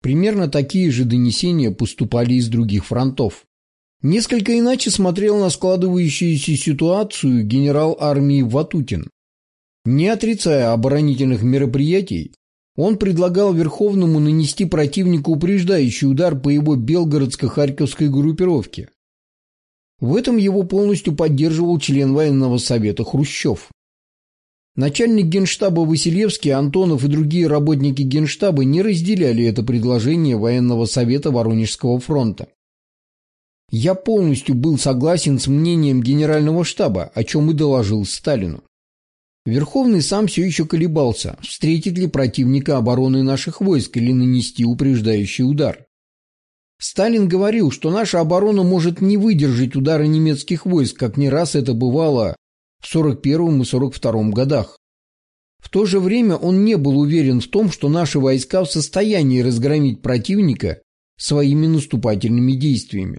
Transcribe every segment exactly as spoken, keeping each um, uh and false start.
Примерно такие же донесения поступали из других фронтов. Несколько иначе смотрел на складывающуюся ситуацию генерал армии Ватутин. Не отрицая оборонительных мероприятий, он предлагал Верховному нанести противнику упреждающий удар по его Белгородско-Харьковской группировке. В этом его полностью поддерживал член военного совета Хрущев. Начальник генштаба Василевский, Антонов и другие работники генштаба не разделяли это предложение военного совета Воронежского фронта. Я полностью был согласен с мнением генерального штаба, о чем и доложил Сталину. Верховный сам все еще колебался, встретит ли противника обороны наших войск или нанести упреждающий удар. Сталин говорил, что наша оборона может не выдержать удара немецких войск, как не раз это бывало в сорок первом и сорок втором годах. В то же время он не был уверен в том, что наши войска в состоянии разгромить противника своими наступательными действиями.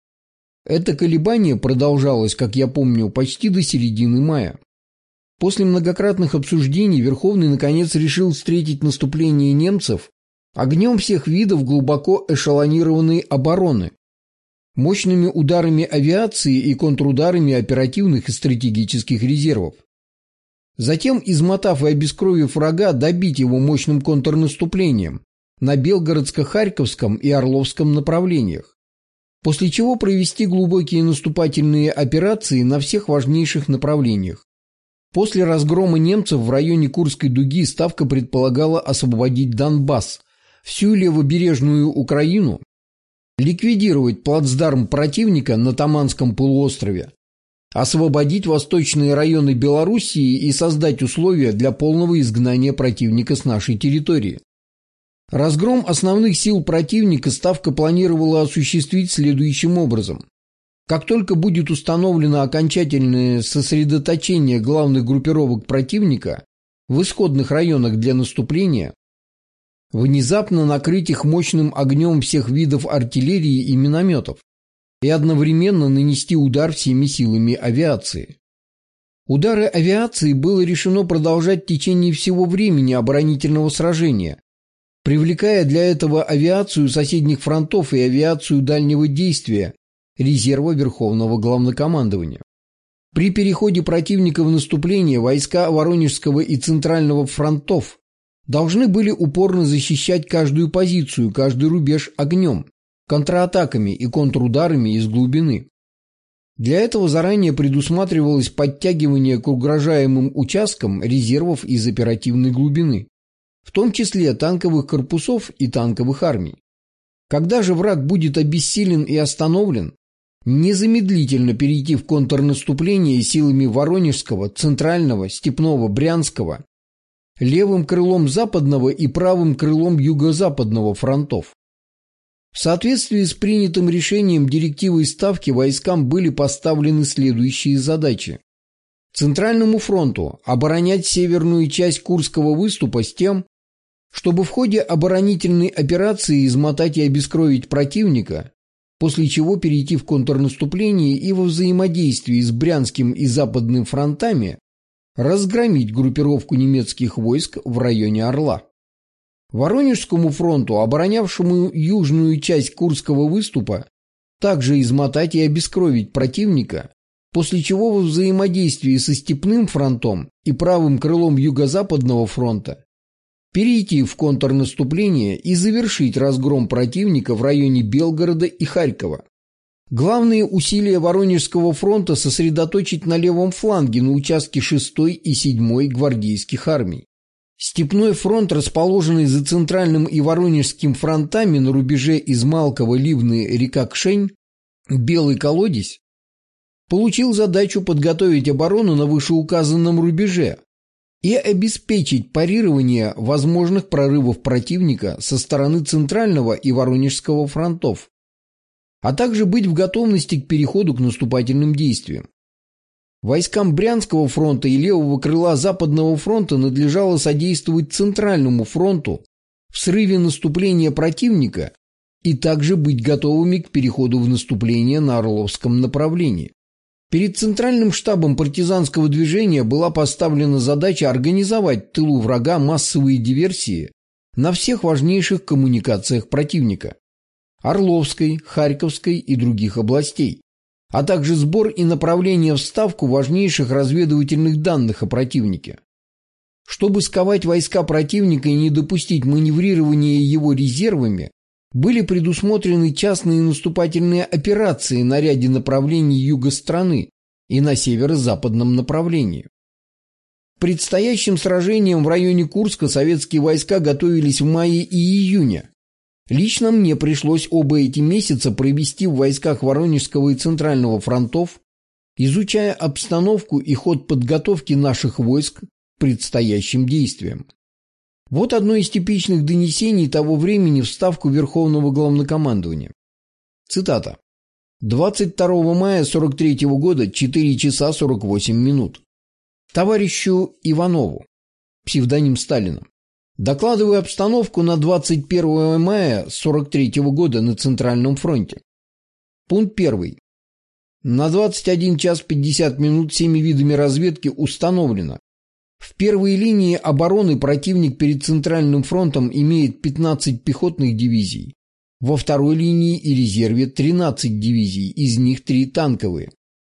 Это колебание продолжалось, как я помню, почти до середины мая. После многократных обсуждений Верховный наконец решил встретить наступление немцев огнем всех видов глубоко эшелонированной обороны, мощными ударами авиации и контрударами оперативных и стратегических резервов. Затем, измотав и обескровив врага, добить его мощным контрнаступлением на Белгородско-Харьковском и Орловском направлениях, после чего провести глубокие наступательные операции на всех важнейших направлениях. После разгрома немцев в районе Курской дуги Ставка предполагала освободить Донбасс, всю левобережную Украину, ликвидировать плацдарм противника на Таманском полуострове, освободить восточные районы Белоруссии и создать условия для полного изгнания противника с нашей территории. Разгром основных сил противника Ставка планировала осуществить следующим образом. Как только будет установлено окончательное сосредоточение главных группировок противника в исходных районах для наступления, внезапно накрыть их мощным огнем всех видов артиллерии и минометов и одновременно нанести удар всеми силами авиации. Удары авиации было решено продолжать в течение всего времени оборонительного сражения, привлекая для этого авиацию соседних фронтов и авиацию дальнего действия резерва Верховного Главнокомандования. При переходе противника в наступление войска Воронежского и Центрального фронтов должны были упорно защищать каждую позицию, каждый рубеж огнем, контратаками и контрударами из глубины. Для этого заранее предусматривалось подтягивание к угрожаемым участкам резервов из оперативной глубины, в том числе танковых корпусов и танковых армий. Когда же враг будет обессилен и остановлен, незамедлительно перейти в контрнаступление силами Воронежского, Центрального, Степного, Брянского, левым крылом Западного и правым крылом Юго-Западного фронтов. В соответствии с принятым решением директивой Ставки войскам были поставлены следующие задачи. Центральному фронту оборонять северную часть Курского выступа с тем, чтобы в ходе оборонительной операции измотать и обескровить противника, после чего перейти в контрнаступление и во взаимодействии с Брянским и Западным фронтами разгромить группировку немецких войск в районе Орла. Воронежскому фронту, оборонявшему южную часть Курского выступа, также измотать и обескровить противника, после чего во взаимодействии со Степным фронтом и правым крылом Юго-Западного фронта перейти в контрнаступление и завершить разгром противника в районе Белгорода и Харькова. Главные усилия Воронежского фронта сосредоточить на левом фланге на участке шестой и седьмой гвардейских армий. Степной фронт, расположенный за Центральным и Воронежским фронтами на рубеже Измалково, Ливны, река Кшень, Белый Колодец, получил задачу подготовить оборону на вышеуказанном рубеже и обеспечить парирование возможных прорывов противника со стороны Центрального и Воронежского фронтов, а также быть в готовности к переходу к наступательным действиям. Войскам Брянского фронта и левого крыла Западного фронта надлежало содействовать Центральному фронту в срыве наступления противника и также быть готовыми к переходу в наступление на Орловском направлении. Перед Центральным штабом партизанского движения была поставлена задача организовать в тылу врага массовые диверсии на всех важнейших коммуникациях противника – Орловской, Харьковской и других областей, а также сбор и направление в Ставку важнейших разведывательных данных о противнике. Чтобы сковать войска противника и не допустить маневрирования его резервами, были предусмотрены частные наступательные операции на ряде направлений юга страны и на северо-западном направлении. К предстоящим сражениям в районе Курска советские войска готовились в мае и июне. Лично мне пришлось оба эти месяца провести в войсках Воронежского и Центрального фронтов, изучая обстановку и ход подготовки наших войск к предстоящим действиям. Вот одно из типичных донесений того времени в Ставку Верховного Главнокомандования. Цитата. двадцать второго мая сорок третьего года, четыре часа сорок восемь минут. Товарищу Иванову, псевдоним Сталина. Докладываю обстановку на двадцать первого мая сорок третьего года на Центральном фронте. Пункт первый. На двадцать один час пятьдесят минут всеми видами разведки установлено. В первой линии обороны противник перед Центральным фронтом имеет пятнадцать пехотных дивизий, во второй линии и резерве тринадцать дивизий, из них три танковые.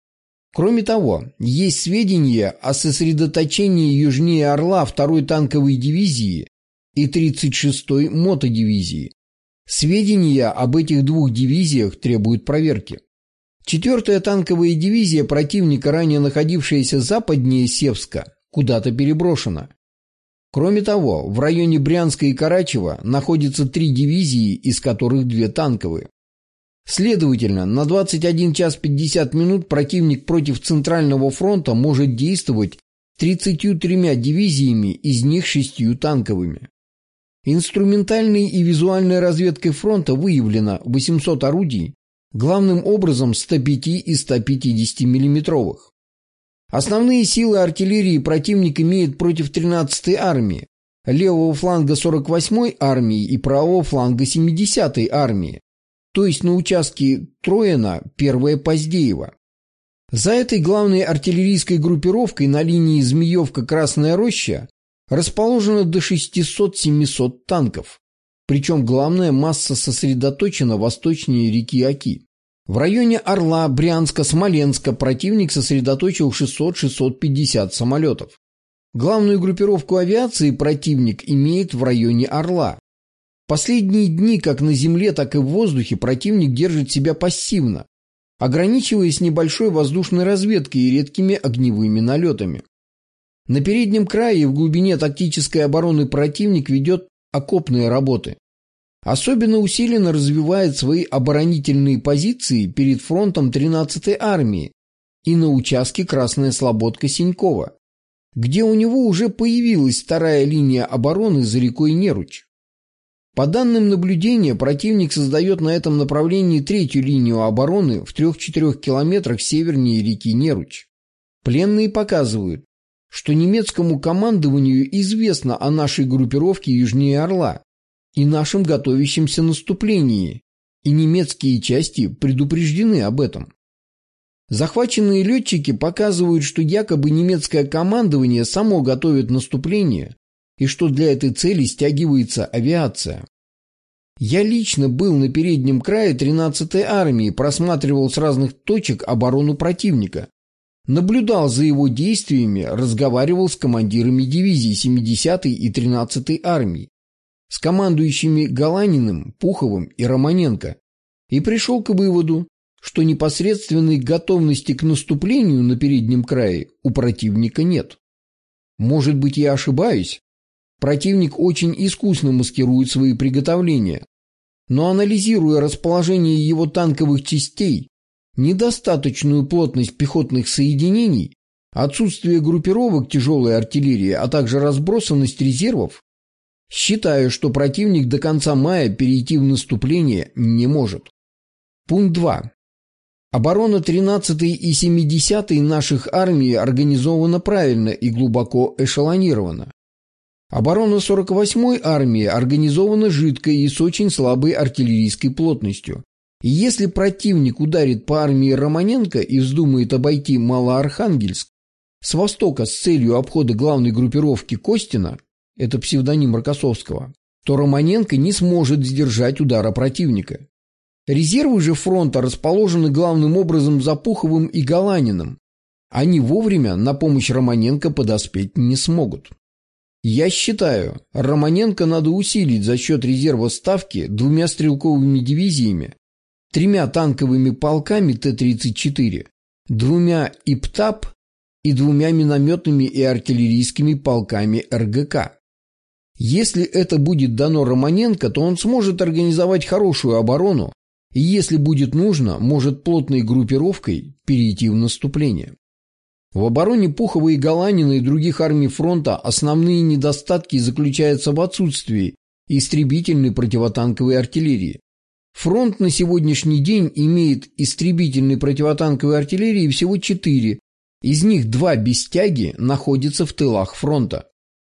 Кроме того, есть сведения о сосредоточении южнее Орла второй танковой дивизии и тридцать шестой мотодивизии. Сведения об этих двух дивизиях требуют проверки. четвёртая танковая дивизия противника, ранее находившаяся западнее Севска, куда-то переброшена. Кроме того, в районе Брянска и Карачева находятся три дивизии, из которых две танковые. Следовательно, на двадцать один час пятьдесят минут противник против Центрального фронта может действовать тридцатью тремя дивизиями, из них шестью танковыми. Инструментальной и визуальной разведкой фронта выявлено восемьсот орудий, главным образом сто пять и сто пятьдесят миллиметровых. Основные силы артиллерии противник имеет против тринадцатой армии, левого фланга сорок восьмой армии и правого фланга семидесятой армии, то есть на участке Троина первая Поздеева. За этой главной артиллерийской группировкой на линии Змеевка-Красная Роща расположено до шестисот-семисот танков, причем главная масса сосредоточена восточнее реки Оки. В районе Орла, Брянска, Смоленска противник сосредоточил шестьсот — шестьсот пятьдесят самолетов. Главную группировку авиации противник имеет в районе Орла. Последние дни как на земле, так и в воздухе противник держит себя пассивно, ограничиваясь небольшой воздушной разведкой и редкими огневыми налетами. На переднем крае и в глубине тактической обороны противник ведет окопные работы. Особенно усиленно развивает свои оборонительные позиции перед фронтом тринадцатой армии и на участке Красная Слободка-Синьково, где у него уже появилась вторая линия обороны за рекой Неруч. По данным наблюдения, противник создает на этом направлении третью линию обороны в трех-четырех километрах севернее реки Неруч. Пленные показывают, что немецкому командованию известно о нашей группировке южнее Орла и нашем готовящемся наступлении, и немецкие части предупреждены об этом. Захваченные летчики показывают, что якобы немецкое командование само готовит наступление и что для этой цели стягивается авиация. Я лично был на переднем крае тринадцатой армии, просматривал с разных точек оборону противника, наблюдал за его действиями, разговаривал с командирами дивизий семидесятой и тринадцатой армий, с командующими Галаниным, Пуховым и Романенко, и пришел к выводу, что непосредственной готовности к наступлению на переднем крае у противника нет. Может быть, я ошибаюсь? Противник очень искусно маскирует свои приготовления, но анализируя расположение его танковых частей, недостаточную плотность пехотных соединений, отсутствие группировок тяжелой артиллерии, а также разбросанность резервов, считаю, что противник до конца мая перейти в наступление не может. Пункт два. Оборона тринадцатой и семидесятой наших армий организована правильно и глубоко эшелонирована. Оборона сорок восьмой армии организована жидкой и с очень слабой артиллерийской плотностью. И если противник ударит по армии Романенко и вздумает обойти Малоархангельск с востока с целью обхода главной группировки Костина, это псевдоним Рокоссовского, то Романенко не сможет сдержать удара противника. Резервы же фронта расположены главным образом за Пуховым и Галаниным. Они вовремя на помощь Романенко подоспеть не смогут. Я считаю, Романенко надо усилить за счет резерва Ставки двумя стрелковыми дивизиями, тремя танковыми полками Т тридцать четыре, двумя ИПТАП и двумя минометными и артиллерийскими полками Р Г К. Если это будет дано Романенко, то он сможет организовать хорошую оборону и, если будет нужно, может плотной группировкой перейти в наступление. В обороне Пухова и Галанина и других армий фронта основные недостатки заключаются в отсутствии истребительной противотанковой артиллерии. Фронт на сегодняшний день имеет истребительной противотанковой артиллерии всего четыре, из них два без тяги находятся в тылах фронта.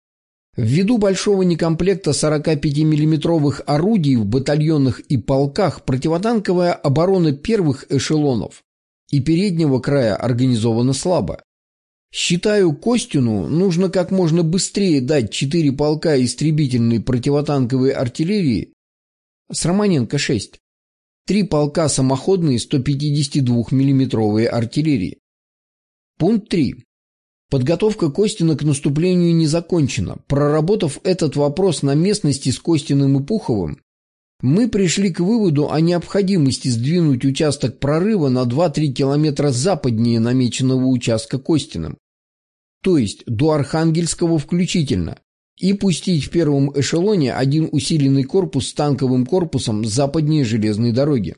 Ввиду большого некомплекта сорокапятимиллиметровых орудий в батальонах и полках противотанковая оборона первых эшелонов и переднего края организована слабо. Считаю, Костину нужно как можно быстрее дать четыре полка истребительной противотанковой артиллерии с Романенко шесть, три полка самоходной стопятидесятидвухмиллиметровой артиллерии. Пункт три. Подготовка Костина к наступлению не закончена. Проработав этот вопрос на местности с Костиным и Пуховым, мы пришли к выводу о необходимости сдвинуть участок прорыва на два-три километра западнее намеченного участка Костиным, то есть до Архангельского включительно, и пустить в первом эшелоне один усиленный корпус с танковым корпусом западнее железной дороги.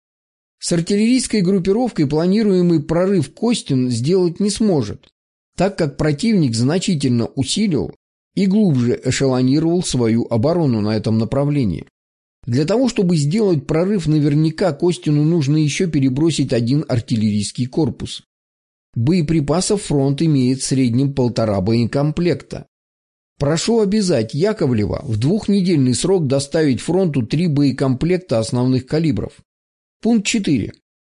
С артиллерийской группировкой планируемый прорыв Костин сделать не сможет, так как противник значительно усилил и глубже эшелонировал свою оборону на этом направлении. Для того, чтобы сделать прорыв наверняка, Костину нужно еще перебросить один артиллерийский корпус. Боеприпасов фронт имеет в среднем полтора боекомплекта. Прошу обязать Яковлева в двухнедельный срок доставить фронту три боекомплекта основных калибров. Пункт четыре.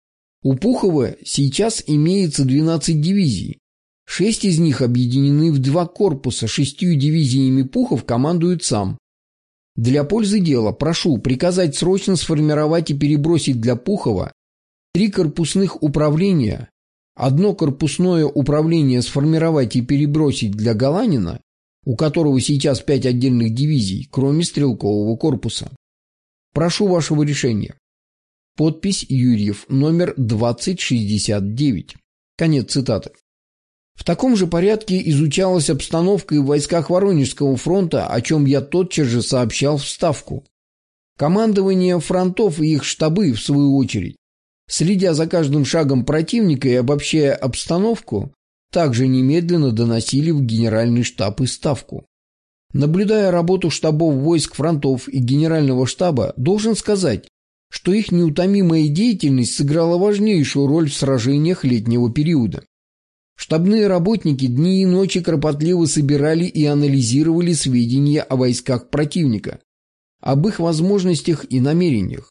У Пухова сейчас имеется двенадцать дивизий. Шесть из них объединены в два корпуса, шестью дивизиями Пухов командует сам. Для пользы дела прошу приказать срочно сформировать и перебросить для Пухова три корпусных управления, одно корпусное управление сформировать и перебросить для Галанина, у которого сейчас пять отдельных дивизий, кроме стрелкового корпуса. Прошу вашего решения. Подпись Юрьев, номер двадцать шестьдесят девять. Конец цитаты. В таком же порядке изучалась обстановка и в войсках Воронежского фронта, о чем я тотчас же сообщал в Ставку. Командование фронтов и их штабы, в свою очередь, следя за каждым шагом противника и обобщая обстановку, также немедленно доносили в Генеральный штаб и Ставку. Наблюдая работу штабов войск фронтов и Генерального штаба, должен сказать, что их неутомимая деятельность сыграла важнейшую роль в сражениях летнего периода. Штабные работники дни и ночи кропотливо собирали и анализировали сведения о войсках противника, об их возможностях и намерениях.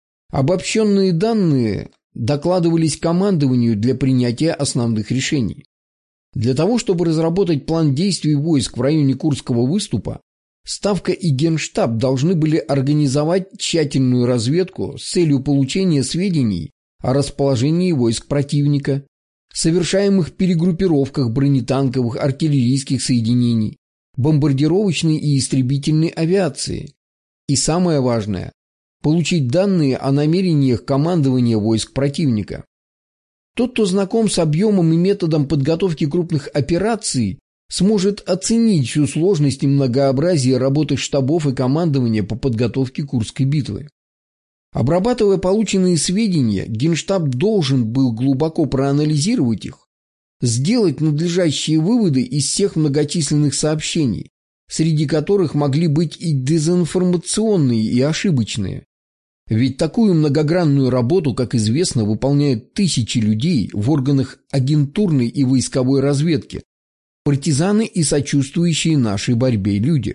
Обобщенные данные докладывались командованию для принятия основных решений. Для того, чтобы разработать план действий войск в районе Курского выступа, Ставка и Генштаб должны были организовать тщательную разведку с целью получения сведений о расположении войск противника, совершаемых перегруппировках бронетанковых артиллерийских соединений, бомбардировочной и истребительной авиации. И самое важное – получить данные о намерениях командования войск противника. Тот, кто знаком с объемом и методом подготовки крупных операций, сможет оценить всю сложность и многообразие работы штабов и командования по подготовке Курской битвы. Обрабатывая полученные сведения, Генштаб должен был глубоко проанализировать их, сделать надлежащие выводы из всех многочисленных сообщений, среди которых могли быть и дезинформационные, и ошибочные. Ведь такую многогранную работу, как известно, выполняют тысячи людей в органах агентурной и войсковой разведки, партизаны и сочувствующие нашей борьбе люди.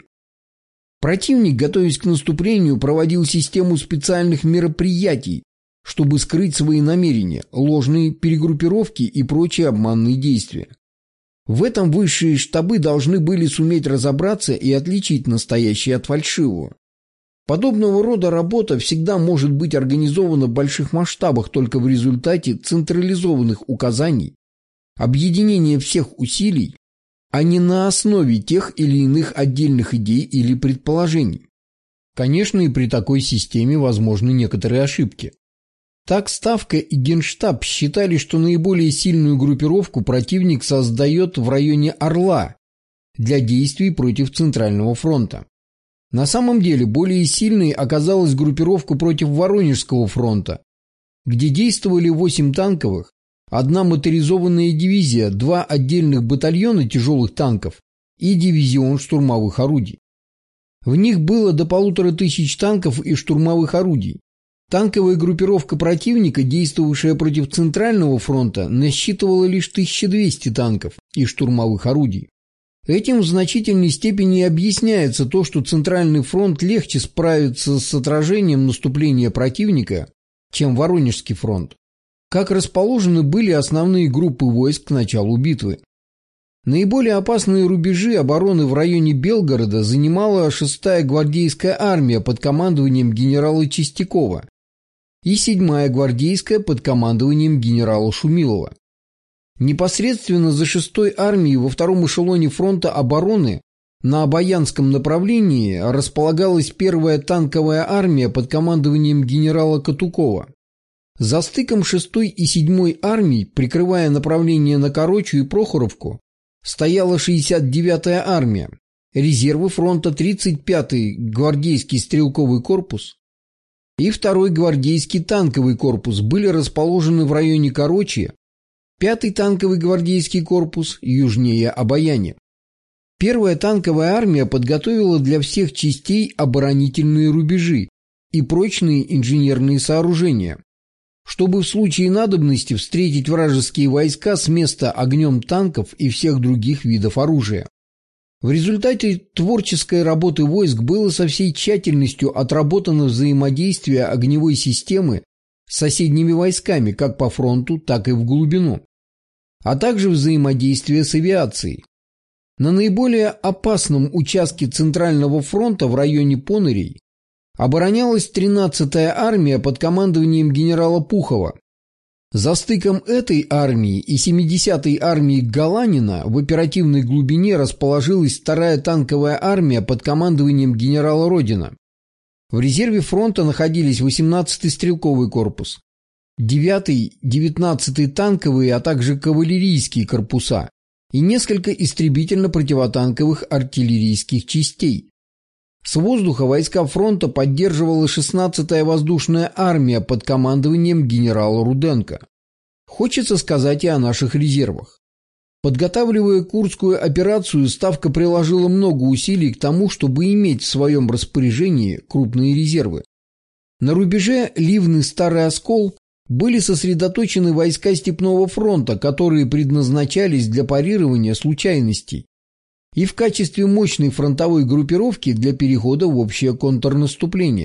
Противник, готовясь к наступлению, проводил систему специальных мероприятий, чтобы скрыть свои намерения, ложные перегруппировки и прочие обманные действия. В этом высшие штабы должны были суметь разобраться и отличить настоящее от фальшивого. Подобного рода работа всегда может быть организована в больших масштабах только в результате централизованных указаний, объединения всех усилий, а не на основе тех или иных отдельных идей или предположений. Конечно, и при такой системе возможны некоторые ошибки. Так Ставка и Генштаб считали, что наиболее сильную группировку противник создает в районе Орла для действий против Центрального фронта. На самом деле более сильной оказалась группировка против Воронежского фронта, где действовали восемь танковых, одна моторизованная дивизия, два отдельных батальона тяжелых танков и дивизион штурмовых орудий. В них было до полутора тысяч танков и штурмовых орудий. Танковая группировка противника, действовавшая против Центрального фронта, насчитывала лишь тысячу двести танков и штурмовых орудий. Этим в значительной степени объясняется то, что Центральный фронт легче справится с отражением наступления противника, чем Воронежский фронт. Как расположены были основные группы войск к началу битвы. Наиболее опасные рубежи обороны в районе Белгорода занимала шестая гвардейская армия под командованием генерала Чистякова и седьмая гвардейская под командованием генерала Шумилова. Непосредственно за шестой армией во втором эшелоне фронта обороны на Обаянском направлении располагалась первая танковая армия под командованием генерала Катукова. За стыком шестой и седьмой армий, прикрывая направление на Корочу и Прохоровку, стояла шестьдесят девятая армия, резервы фронта тридцать пятый гвардейский стрелковый корпус и второй гвардейский танковый корпус были расположены в районе Корочи, пятый танковый гвардейский корпус южнее Обаяни. Первая танковая армия подготовила для всех частей оборонительные рубежи и прочные инженерные сооружения, чтобы в случае надобности встретить вражеские войска с места огнем танков и всех других видов оружия. В результате творческой работы войск было со всей тщательностью отработано взаимодействие огневой системы с соседними войсками как по фронту, так и в глубину, а также взаимодействие с авиацией. На наиболее опасном участке Центрального фронта в районе Понырей оборонялась тринадцатая армия под командованием генерала Пухова. За стыком этой армии и семидесятой армии Галанина в оперативной глубине расположилась вторая танковая армия под командованием генерала Родина. В резерве фронта находились восемнадцатый стрелковый корпус, девятый, девятнадцатый танковые, а также кавалерийские корпуса и несколько истребительно-противотанковых артиллерийских частей. С воздуха войска фронта поддерживала шестнадцатая воздушная армия под командованием генерала Руденко. Хочется сказать и о наших резервах. Подготавливая Курскую операцию, Ставка приложила много усилий к тому, чтобы иметь в своем распоряжении крупные резервы. На рубеже Ливны-Старый Оскол были сосредоточены войска Степного фронта, которые предназначались для парирования случайностей и в качестве мощной фронтовой группировки для перехода в общее контрнаступление.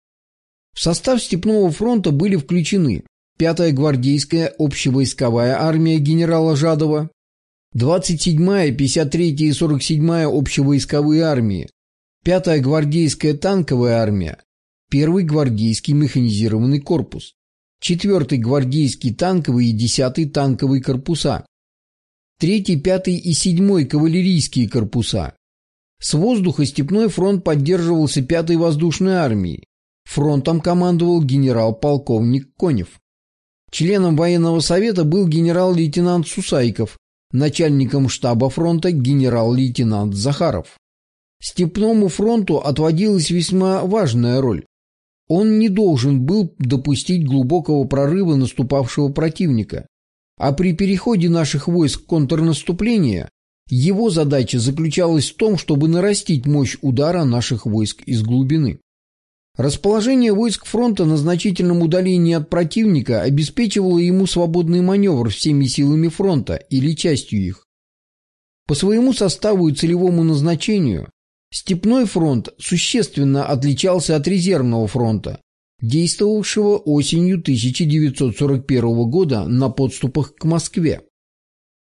В состав Степного фронта были включены пятая гвардейская общевойсковая армия генерала Жадова, двадцать седьмая, пятьдесят третья и сорок седьмая общевойсковые армии, пятая гвардейская танковая армия, первый гвардейский механизированный корпус, четвертый гвардейский танковый и десятый танковый корпуса, третий, пятый и седьмой кавалерийские корпуса. С воздуха Степной фронт поддерживался пятой воздушной армией. Фронтом командовал генерал-полковник Конев. Членом военного совета был генерал-лейтенант Сусайков, начальником штаба фронта генерал-лейтенант Захаров. Степному фронту отводилась весьма важная роль. Он не должен был допустить глубокого прорыва наступавшего противника, а при переходе наших войск в контрнаступление его задача заключалась в том, чтобы нарастить мощь удара наших войск из глубины. Расположение войск фронта на значительном удалении от противника обеспечивало ему свободный маневр всеми силами фронта или частью их. По своему составу и целевому назначению Степной фронт существенно отличался от резервного фронта, действовавшего осенью тысяча девятьсот сорок первого года на подступах к Москве.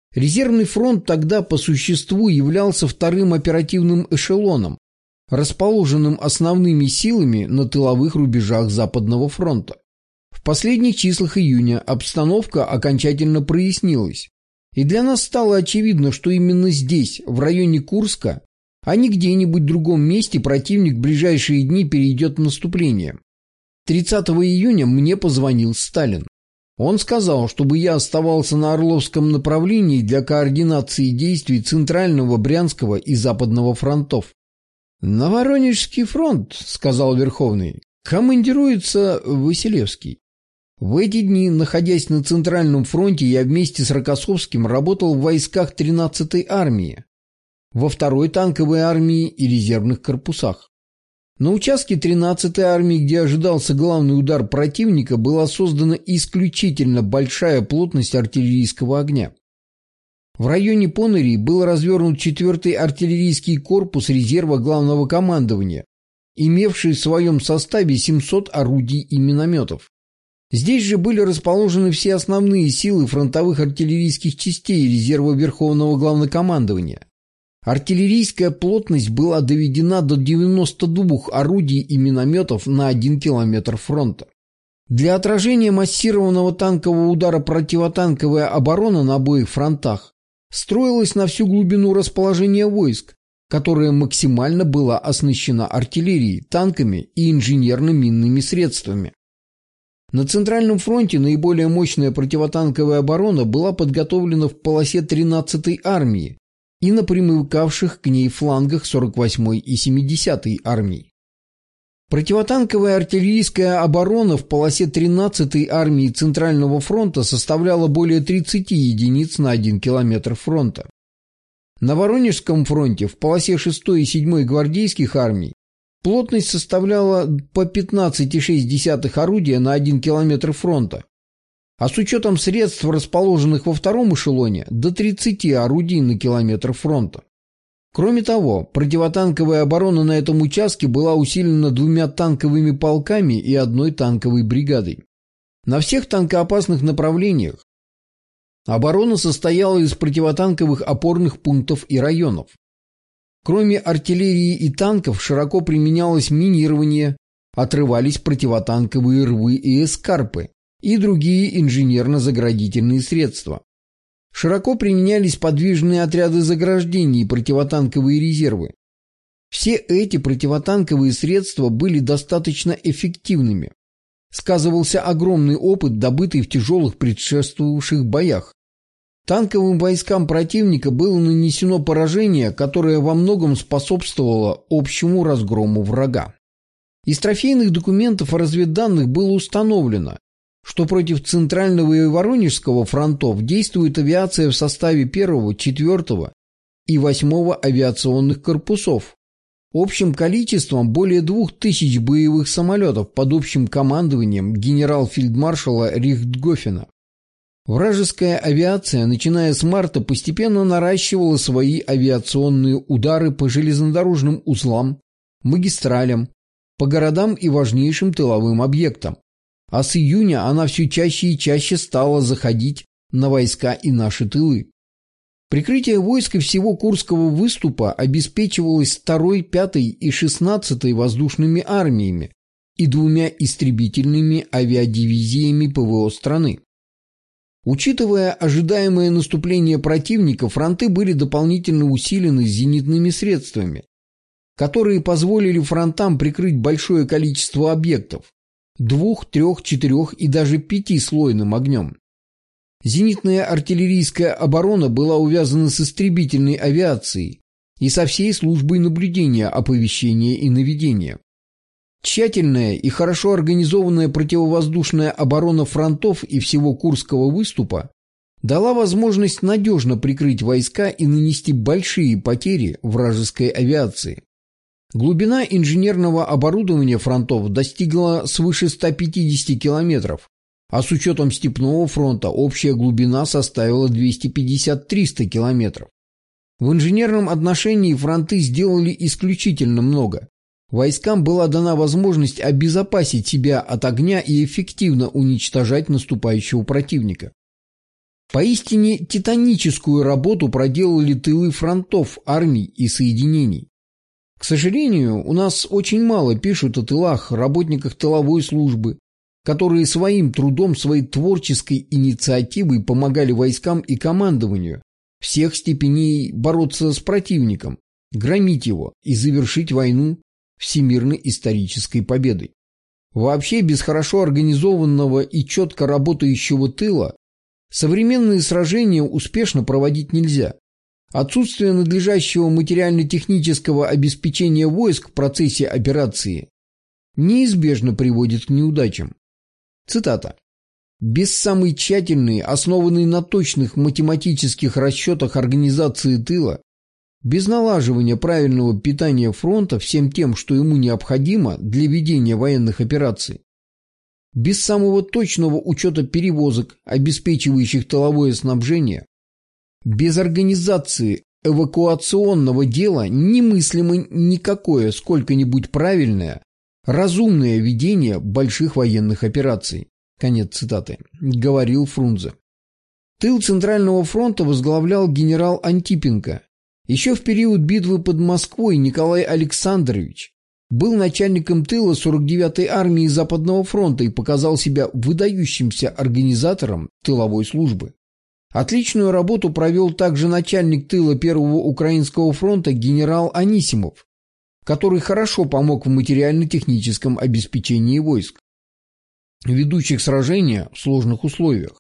Резервный фронт тогда по существу являлся вторым оперативным эшелоном, расположенным основными силами на тыловых рубежах Западного фронта. В последних числах июня обстановка окончательно прояснилась, и для нас стало очевидно, что именно здесь, в районе Курска, а не где-нибудь в другом месте противник в ближайшие дни перейдет в наступление. тридцатого июня мне позвонил Сталин. Он сказал, чтобы я оставался на Орловском направлении для координации действий Центрального, Брянского и Западного фронтов. «На Воронежский фронт, — сказал Верховный, — командируется Василевский. В эти дни, находясь на Центральном фронте, я вместе с Рокоссовским работал в войсках тринадцатой армии, во второй танковой армии и резервных корпусах. На участке тринадцатой армии, где ожидался главный удар противника, была создана исключительно большая плотность артиллерийского огня. В районе Понырии был развернут четвертый артиллерийский корпус резерва главного командования, имевший в своем составе семьсот орудий и минометов. Здесь же были расположены все основные силы фронтовых артиллерийских частей резерва Верховного Главнокомандования. Артиллерийская плотность была доведена до девяноста двух орудий и минометов на один километр фронта. Для отражения массированного танкового удара противотанковая оборона на обоих фронтах строилась на всю глубину расположения войск, которая максимально была оснащена артиллерией, танками и инженерно-минными средствами. На Центральном фронте наиболее мощная противотанковая оборона была подготовлена в полосе тринадцатой армии и на примыкавших к ней флангах сорок восьмой и семидесятой армий. Противотанковая артиллерийская оборона в полосе тринадцатой армии Центрального фронта составляла более тридцати единиц на один километр фронта. На Воронежском фронте в полосе шестой и седьмой гвардейских армий плотность составляла по пятнадцать целых шесть десятых орудия на один километр фронта, а с учетом средств, расположенных во втором эшелоне, до тридцати орудий на километр фронта. Кроме того, противотанковая оборона на этом участке была усилена двумя танковыми полками и одной танковой бригадой. На всех танкоопасных направлениях оборона состояла из противотанковых опорных пунктов и районов. Кроме артиллерии и танков широко применялось минирование, отрывались противотанковые рвы и эскарпы и другие инженерно-заградительные средства. Широко применялись подвижные отряды заграждений и противотанковые резервы. Все эти противотанковые средства были достаточно эффективными. Сказывался огромный опыт, добытый в тяжелых предшествовавших боях. Танковым войскам противника было нанесено поражение, которое во многом способствовало общему разгрому врага. Из трофейных документов о разведданных было установлено, что против Центрального и Воронежского фронтов действует авиация в составе первого, четвёртого и восьмого авиационных корпусов, общим количеством более двух тысяч боевых самолетов под общим командованием генерал-фельдмаршала Рихтгофена. Вражеская авиация, начиная с марта, постепенно наращивала свои авиационные удары по железнодорожным узлам, магистралям, по городам и важнейшим тыловым объектам. А с июня она все чаще и чаще стала заходить на войска и наши тылы. Прикрытие войск и всего Курского выступа обеспечивалось второй, пятой и шестнадцатой воздушными армиями и двумя истребительными авиадивизиями ПВО страны. Учитывая ожидаемое наступление противника, фронты были дополнительно усилены зенитными средствами, которые позволили фронтам прикрыть большое количество объектов двух-, трех-, четырех- и даже пятислойным огнем. Зенитная артиллерийская оборона была увязана с истребительной авиацией и со всей службой наблюдения, оповещения и наведения. Тщательная и хорошо организованная противовоздушная оборона фронтов и всего Курского выступа дала возможность надежно прикрыть войска и нанести большие потери вражеской авиации. Глубина инженерного оборудования фронтов достигла свыше ста пятидесяти километров, а с учетом Степного фронта общая глубина составила двести пятьдесят - триста километров. В инженерном отношении фронты сделали исключительно много. Войскам была дана возможность обезопасить себя от огня и эффективно уничтожать наступающего противника. Поистине титаническую работу проделали тылы фронтов, армий и соединений. К сожалению, у нас очень мало пишут о тылах, работниках тыловой службы, которые своим трудом, своей творческой инициативой помогали войскам и командованию всех степеней бороться с противником, громить его и завершить войну всемирной исторической победой. Вообще, без хорошо организованного и четко работающего тыла современные сражения успешно проводить нельзя. Отсутствие надлежащего материально-технического обеспечения войск в процессе операции неизбежно приводит к неудачам. Цитата. «Без самой тщательной, основанной на точных математических расчетах организации тыла, без налаживания правильного питания фронта всем тем, что ему необходимо для ведения военных операций, без самого точного учета перевозок, обеспечивающих тыловое снабжение, без организации эвакуационного дела немыслимо никакое сколько-нибудь правильное, разумное ведение больших военных операций». Конец цитаты. Говорил Фрунзе. Тыл Центрального фронта возглавлял генерал Антипенко. Еще в период битвы под Москвой Николай Александрович был начальником тыла сорок девятой армии Западного фронта и показал себя выдающимся организатором тыловой службы. Отличную работу провел также начальник тыла Первого Украинского фронта генерал Анисимов, который хорошо помог в материально-техническом обеспечении войск, ведущих сражения в сложных условиях.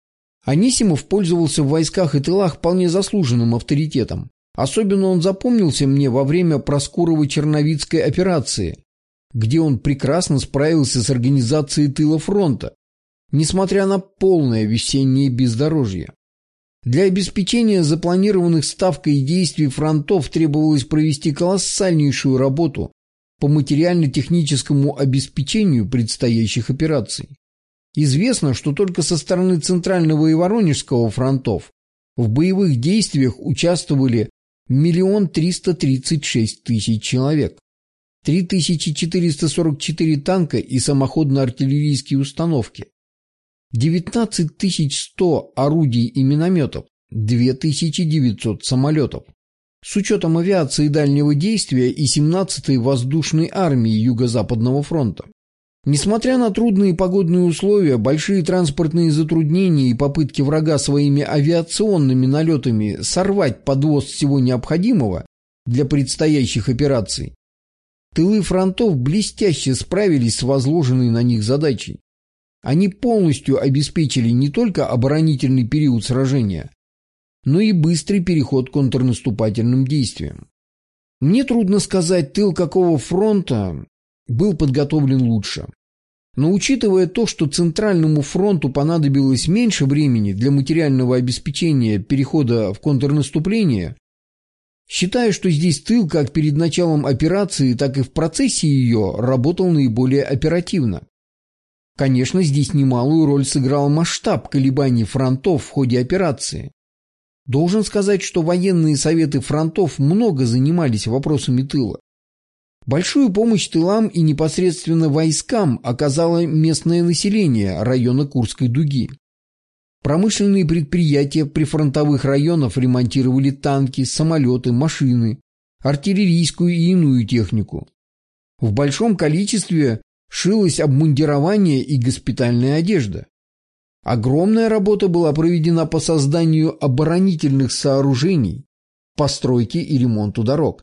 Анисимов пользовался в войсках и тылах вполне заслуженным авторитетом. Особенно он запомнился мне во время Проскурово-Черновицкой операции, где он прекрасно справился с организацией тыла фронта, несмотря на полное весеннее бездорожье. Для обеспечения запланированных ставкой действий фронтов требовалось провести колоссальнейшую работу по материально-техническому обеспечению предстоящих операций. Известно, что только со стороны Центрального и Воронежского фронтов в боевых действиях участвовали миллион триста тридцать шесть тысяч человек, три тысячи четыреста сорок четыре танка и самоходно-артиллерийские установки, девятнадцать тысяч сто орудий и минометов, две тысячи девятьсот самолетов, с учетом авиации дальнего действия и семнадцатой воздушной армии Юго-Западного фронта. Несмотря на трудные погодные условия, большие транспортные затруднения и попытки врага своими авиационными налетами сорвать подвоз всего необходимого для предстоящих операций, тылы фронтов блестяще справились с возложенной на них задачей. Они полностью обеспечили не только оборонительный период сражения, но и быстрый переход к контрнаступательным действиям. Мне трудно сказать, тыл какого фронта был подготовлен лучше. Но учитывая то, что Центральному фронту понадобилось меньше времени для материального обеспечения перехода в контрнаступление, считаю, что здесь тыл как перед началом операции, так и в процессе ее работал наиболее оперативно. Конечно, здесь немалую роль сыграл масштаб колебаний фронтов в ходе операции. Должен сказать, что военные советы фронтов много занимались вопросами тыла. Большую помощь тылам и непосредственно войскам оказало местное население района Курской дуги. Промышленные предприятия прифронтовых районов ремонтировали танки, самолеты, машины, артиллерийскую и иную технику. В большом количестве шилось обмундирование и госпитальная одежда. Огромная работа была проведена по созданию оборонительных сооружений, постройке и ремонту дорог.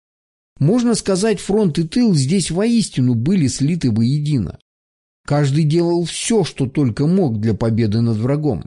Можно сказать, фронт и тыл здесь воистину были слиты воедино. Каждый делал все, что только мог для победы над врагом.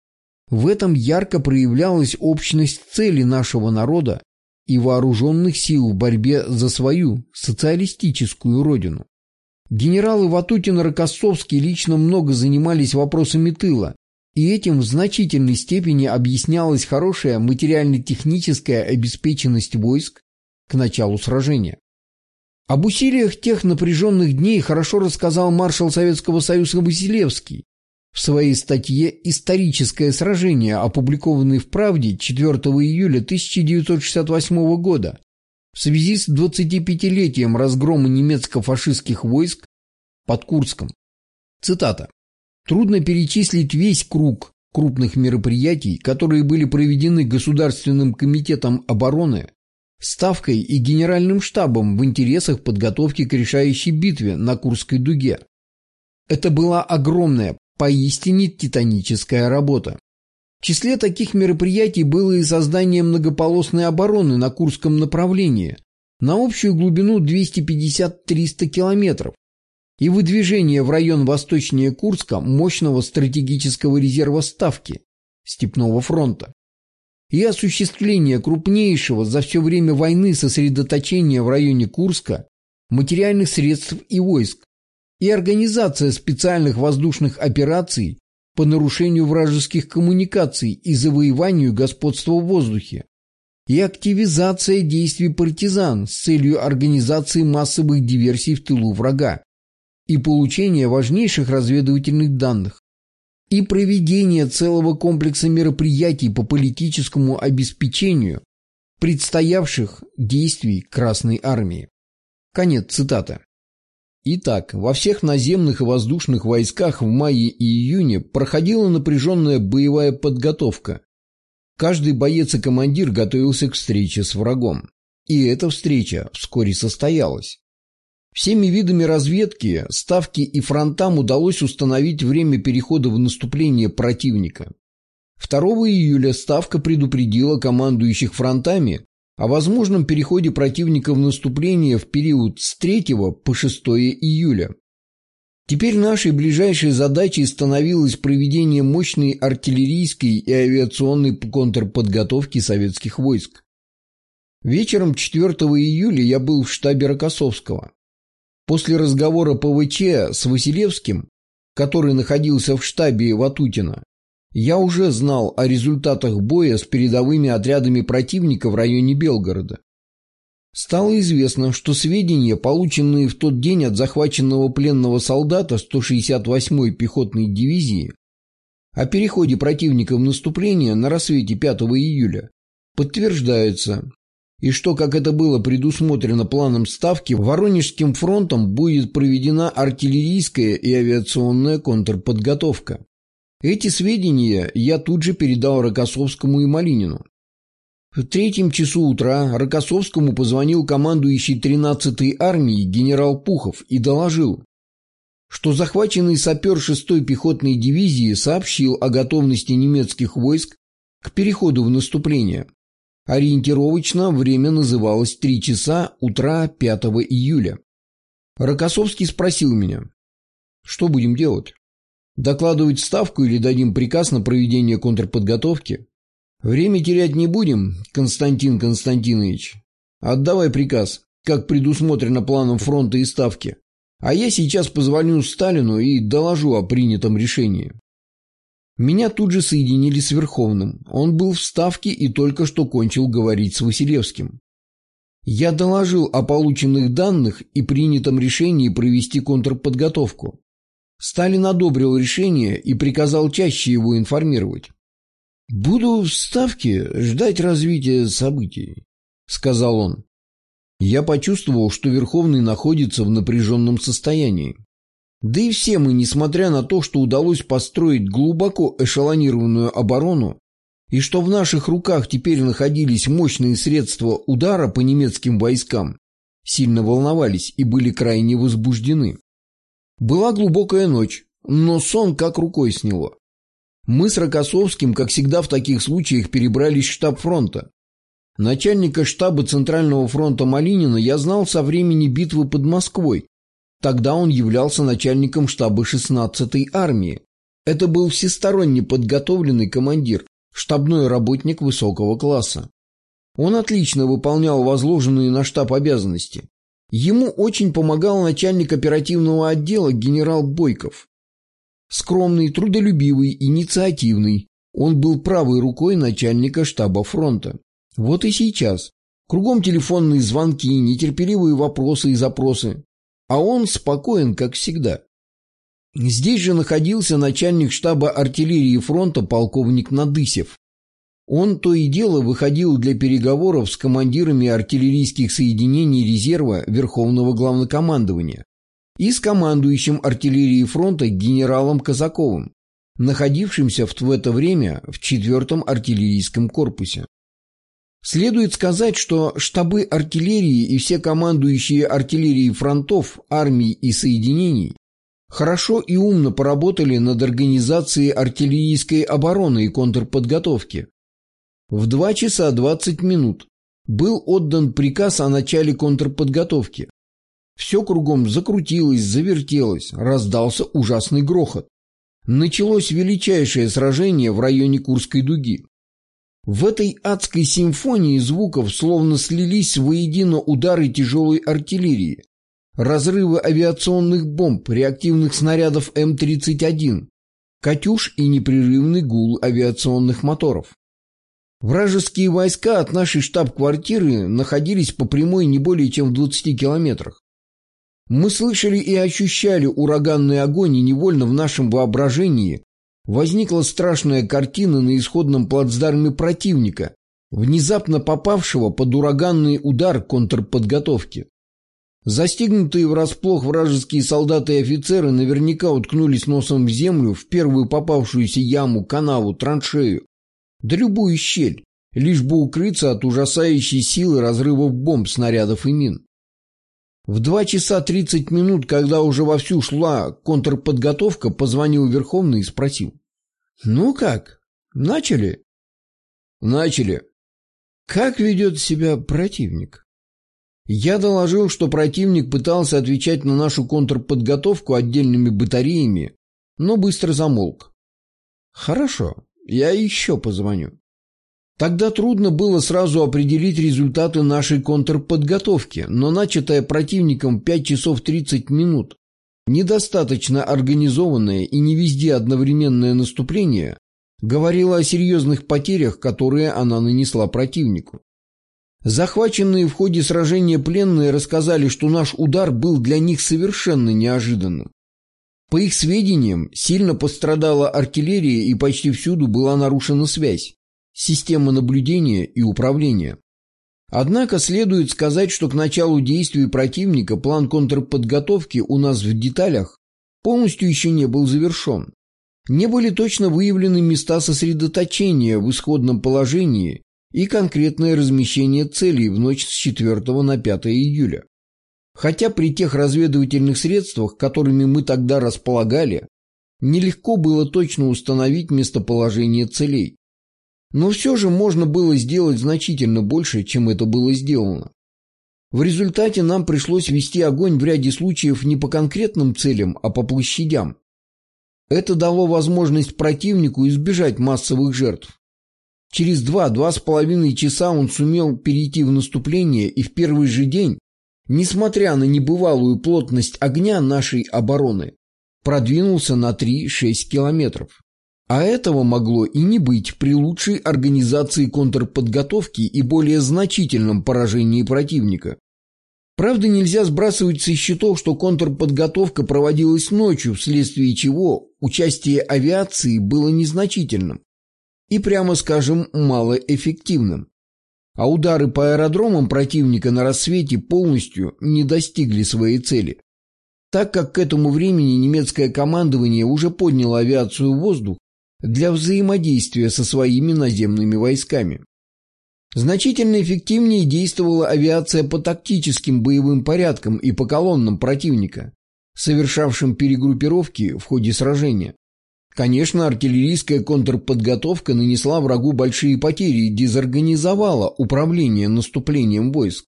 В этом ярко проявлялась общность цели нашего народа и вооруженных сил в борьбе за свою социалистическую родину. Генералы Ватутин и Рокоссовский лично много занимались вопросами тыла, и этим в значительной степени объяснялась хорошая материально-техническая обеспеченность войск к началу сражения. Об усилиях тех напряженных дней хорошо рассказал маршал Советского Союза Василевский в своей статье «Историческое сражение», опубликованной в «Правде» четвёртого июля тысяча девятьсот шестьдесят восьмого года в связи с двадцатипятилетием разгрома немецко-фашистских войск под Курском. Цитата. «Трудно перечислить весь круг крупных мероприятий, которые были проведены Государственным комитетом обороны, Ставкой и Генеральным штабом в интересах подготовки к решающей битве на Курской дуге. Это была огромная, поистине титаническая работа. В числе таких мероприятий было и создание многополосной обороны на Курском направлении на общую глубину двести пятьдесят - триста километров и выдвижение в район восточнее Курска мощного стратегического резерва Ставки, Степного фронта, и осуществление крупнейшего за все время войны сосредоточения в районе Курска материальных средств и войск, и организация специальных воздушных операций по нарушению вражеских коммуникаций и завоеванию господства в воздухе, и активизация действий партизан с целью организации массовых диверсий в тылу врага, и получения важнейших разведывательных данных, и проведение целого комплекса мероприятий по политическому обеспечению предстоявших действий Красной Армии. Конец цитаты. Итак, во всех наземных и воздушных войсках в мае и июне проходила напряженная боевая подготовка. Каждый боец и командир готовился к встрече с врагом. И эта встреча вскоре состоялась. Всеми видами разведки, ставки и фронтам удалось установить время перехода в наступление противника. второго июля Ставка предупредила командующих фронтами о возможном переходе противника в наступление в период с третьего по шестое июля. Теперь нашей ближайшей задачей становилось проведение мощной артиллерийской и авиационной контрподготовки советских войск. Вечером четвертого июля я был в штабе Рокоссовского. После разговора ПВЧ с Василевским, который находился в штабе Ватутина, я уже знал о результатах боя с передовыми отрядами противника в районе Белгорода. Стало известно, что сведения, полученные в тот день от захваченного пленного солдата сто шестьдесят восьмой пехотной дивизии о переходе противника в наступление на рассвете пятого июля, подтверждаются, и что, как это было предусмотрено планом Ставки, Воронежским фронтом будет проведена артиллерийская и авиационная контрподготовка. Эти сведения я тут же передал Рокоссовскому и Малинину. В третьем часу утра Рокоссовскому позвонил командующий тринадцатой армией генерал Пухов и доложил, что захваченный сапер шестой пехотной дивизии сообщил о готовности немецких войск к переходу в наступление. Ориентировочно время называлось три часа утра пятого июля. Рокоссовский спросил меня, что будем делать? Докладывать в Ставку или дадим приказ на проведение контрподготовки? Время терять не будем, Константин Константинович. Отдавай приказ, как предусмотрено планом фронта и Ставки. А я сейчас позвоню Сталину и доложу о принятом решении. Меня тут же соединили с Верховным. Он был в Ставке и только что кончил говорить с Василевским. Я доложил о полученных данных и принятом решении провести контрподготовку. Сталин одобрил решение и приказал чаще его информировать. «Буду в Ставке ждать развития событий», — сказал он. Я почувствовал, что Верховный находится в напряженном состоянии. Да и все мы, несмотря на то, что удалось построить глубоко эшелонированную оборону, и что в наших руках теперь находились мощные средства удара по немецким войскам, сильно волновались и были крайне возбуждены. Была глубокая ночь, но сон как рукой сняло. Мы с Рокоссовским, как всегда в таких случаях, перебрались в штаб фронта. Начальника штаба Центрального фронта Малинина я знал со времени битвы под Москвой. Тогда он являлся начальником штаба шестнадцатой армии. Это был всесторонне подготовленный командир, штабной работник высокого класса. Он отлично выполнял возложенные на штаб обязанности. Ему очень помогал начальник оперативного отдела генерал Бойков. Скромный, трудолюбивый, инициативный, он был правой рукой начальника штаба фронта. Вот и сейчас. Кругом телефонные звонки, нетерпеливые вопросы и запросы. А он спокоен, как всегда. Здесь же находился начальник штаба артиллерии фронта полковник Надысев. Он то и дело выходил для переговоров с командирами артиллерийских соединений резерва Верховного Главнокомандования и с командующим артиллерией фронта генералом Казаковым. находившимся в это время в четвёртом артиллерийском корпусе. Следует сказать, что штабы артиллерии и все командующие артиллерией фронтов, армий и соединений хорошо и умно поработали над организацией артиллерийской обороны и контрподготовки. В два часа двадцать минут был отдан приказ о начале контрподготовки. Все кругом закрутилось, завертелось, раздался ужасный грохот. Началось величайшее сражение в районе Курской дуги. В этой адской симфонии звуков словно слились воедино удары тяжелой артиллерии, разрывы авиационных бомб, реактивных снарядов Эм тридцать один, «Катюш» и непрерывный гул авиационных моторов. Вражеские войска от нашей штаб-квартиры находились по прямой не более чем в двадцати километрах. Мы слышали и ощущали ураганный огонь, и невольно в нашем воображении возникла страшная картина на исходном плацдарме противника, внезапно попавшего под ураганный удар контрподготовки. Застигнутые врасплох вражеские солдаты и офицеры наверняка уткнулись носом в землю, в первую попавшуюся яму, канаву, траншею, да любую щель, лишь бы укрыться от ужасающей силы разрывов бомб, снарядов и мин. В два часа тридцать минут, когда уже вовсю шла контрподготовка, позвонил Верховный и спросил: «Ну как, начали?» «Начали». «Как ведет себя противник?» Я доложил, что противник пытался отвечать на нашу контрподготовку отдельными батареями, но быстро замолк. «Хорошо, я еще позвоню». Тогда трудно было сразу определить результаты нашей контрподготовки, но начатое противником пять часов тридцать минут, недостаточно организованное и не везде одновременное наступление говорило о серьезных потерях, которые она нанесла противнику. Захваченные в ходе сражения пленные рассказали, что наш удар был для них совершенно неожиданным. По их сведениям, сильно пострадала артиллерия и почти всюду была нарушена связь, система наблюдения и управления. Однако следует сказать, что к началу действий противника план контрподготовки у нас в деталях полностью еще не был завершен. Не были точно выявлены места сосредоточения в исходном положении и конкретное размещение целей в ночь с четвёртого на пятое июля. Хотя при тех разведывательных средствах, которыми мы тогда располагали, нелегко было точно установить местоположение целей. Но все же можно было сделать значительно больше, чем это было сделано. В результате нам пришлось вести огонь в ряде случаев не по конкретным целям, а по площадям. Это дало возможность противнику избежать массовых жертв. Через два-два с половиной часа он сумел перейти в наступление и в первый же день, несмотря на небывалую плотность огня нашей обороны, продвинулся на три-шесть километров. А этого могло и не быть при лучшей организации контрподготовки и более значительном поражении противника. Правда, нельзя сбрасывать со счетов, что контрподготовка проводилась ночью, вследствие чего участие авиации было незначительным и, прямо скажем, малоэффективным. А удары по аэродромам противника на рассвете полностью не достигли своей цели, так как к этому времени немецкое командование уже подняло авиацию в воздух для взаимодействия со своими наземными войсками. Значительно эффективнее действовала авиация по тактическим боевым порядкам и по колоннам противника, совершавшим перегруппировки в ходе сражения. Конечно, артиллерийская контрподготовка нанесла врагу большие потери и дезорганизовала управление наступлением войск.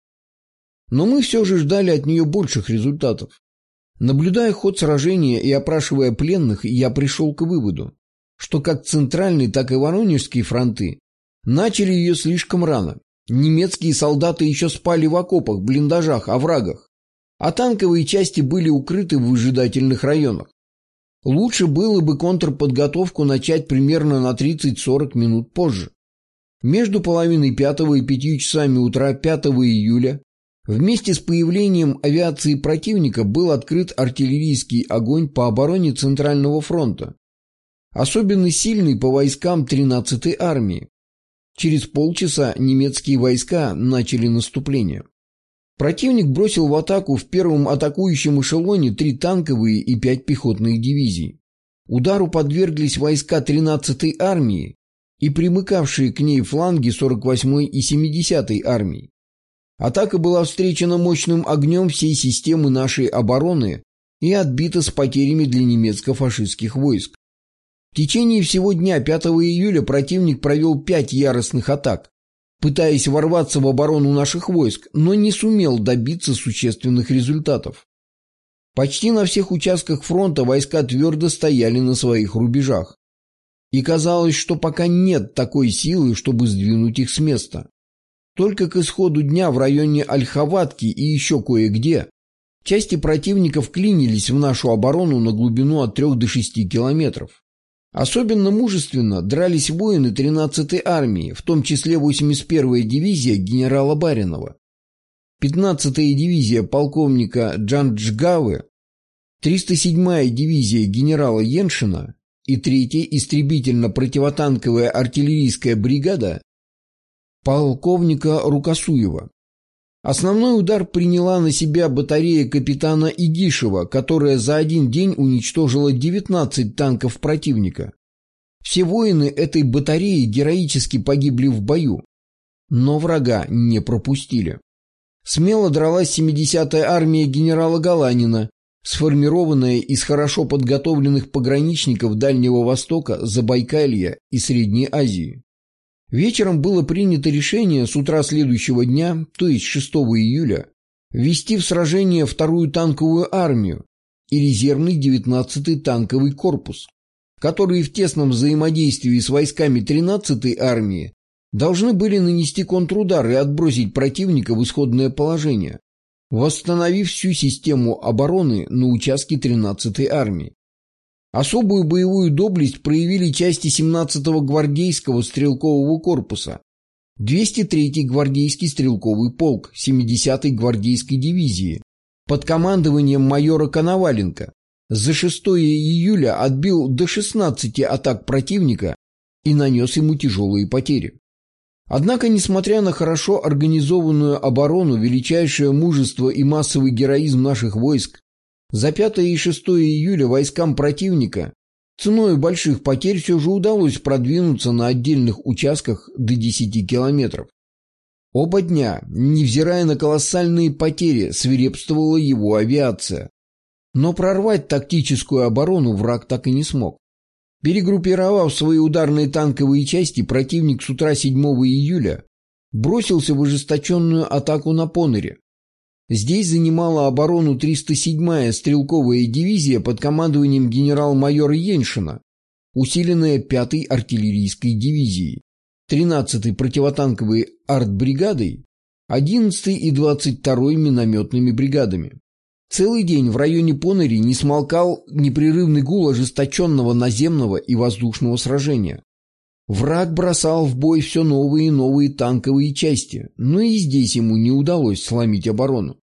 Но мы все же ждали от нее больших результатов. Наблюдая ход сражения и опрашивая пленных, я пришел к выводу, что как Центральный, так и Воронежский фронты начали ее слишком рано. Немецкие солдаты еще спали в окопах, блиндажах, оврагах, а танковые части были укрыты в выжидательных районах. Лучше было бы контрподготовку начать примерно на тридцать-сорок минут позже. Между половиной пятого и пятью часами утра пятого июля вместе с появлением авиации противника был открыт артиллерийский огонь по обороне Центрального фронта, особенно сильный по войскам тринадцатой армии. Через полчаса немецкие войска начали наступление. Противник бросил в атаку в первом атакующем эшелоне три танковые и пять пехотных дивизий. Удару подверглись войска тринадцатой армии и примыкавшие к ней фланги сорок восьмой и семидесятой армий. Атака была встречена мощным огнем всей системы нашей обороны и отбита с потерями для немецко-фашистских войск. В течение всего дня пятого июля противник провел пять яростных атак, пытаясь ворваться в оборону наших войск, но не сумел добиться существенных результатов. Почти на всех участках фронта войска твердо стояли на своих рубежах, и казалось, что пока нет такой силы, чтобы сдвинуть их с места. Только к исходу дня в районе Ольховатки и еще кое-где части противника вклинились в нашу оборону на глубину от трёх до шести километров. Особенно мужественно дрались воины тринадцатой армии, в том числе восемьдесят первая дивизия генерала Баринова, пятнадцатая дивизия полковника Джанджгавы, триста седьмая дивизия генерала Еншина и третья истребительно-противотанковая артиллерийская бригада полковника Рукосуева. Основной удар приняла на себя батарея капитана Игишева, которая за один день уничтожила девятнадцать танков противника. Все воины этой батареи героически погибли в бою, но врага не пропустили. Смело дралась семидесятая армия генерала Галанина, сформированная из хорошо подготовленных пограничников Дальнего Востока, Забайкалья и Средней Азии. Вечером было принято решение с утра следующего дня, то есть шестого июля, ввести в сражение вторую танковую армию и резервный девятнадцатый танковый корпус, которые в тесном взаимодействии с войсками тринадцатой армии должны были нанести контрудар и отбросить противника в исходное положение, восстановив всю систему обороны на участке тринадцатой армии. Особую боевую доблесть проявили части семнадцатого гвардейского стрелкового корпуса, двести третий гвардейский стрелковый полк семидесятой гвардейской дивизии под командованием майора Коноваленко за шестое июля отбил до шестнадцати атак противника и нанес ему тяжелые потери. Однако, несмотря на хорошо организованную оборону, величайшее мужество и массовый героизм наших войск, за пятое и шестое июля войскам противника ценой больших потерь все же удалось продвинуться на отдельных участках до десяти километров. Оба дня, невзирая на колоссальные потери, свирепствовала его авиация. Но прорвать тактическую оборону враг так и не смог. Перегруппировав свои ударные танковые части, противник с утра седьмого июля бросился в ожесточенную атаку на Понере. Здесь занимала оборону триста седьмая стрелковая дивизия под командованием генерал-майора Еншина, усиленная пятой артиллерийской дивизией, тринадцатой противотанковой артбригадой, одиннадцатой и двадцать второй минометными бригадами. Целый день в районе Понери не смолкал непрерывный гул ожесточенного наземного и воздушного сражения. Враг бросал в бой все новые и новые танковые части, но и здесь ему не удалось сломить оборону.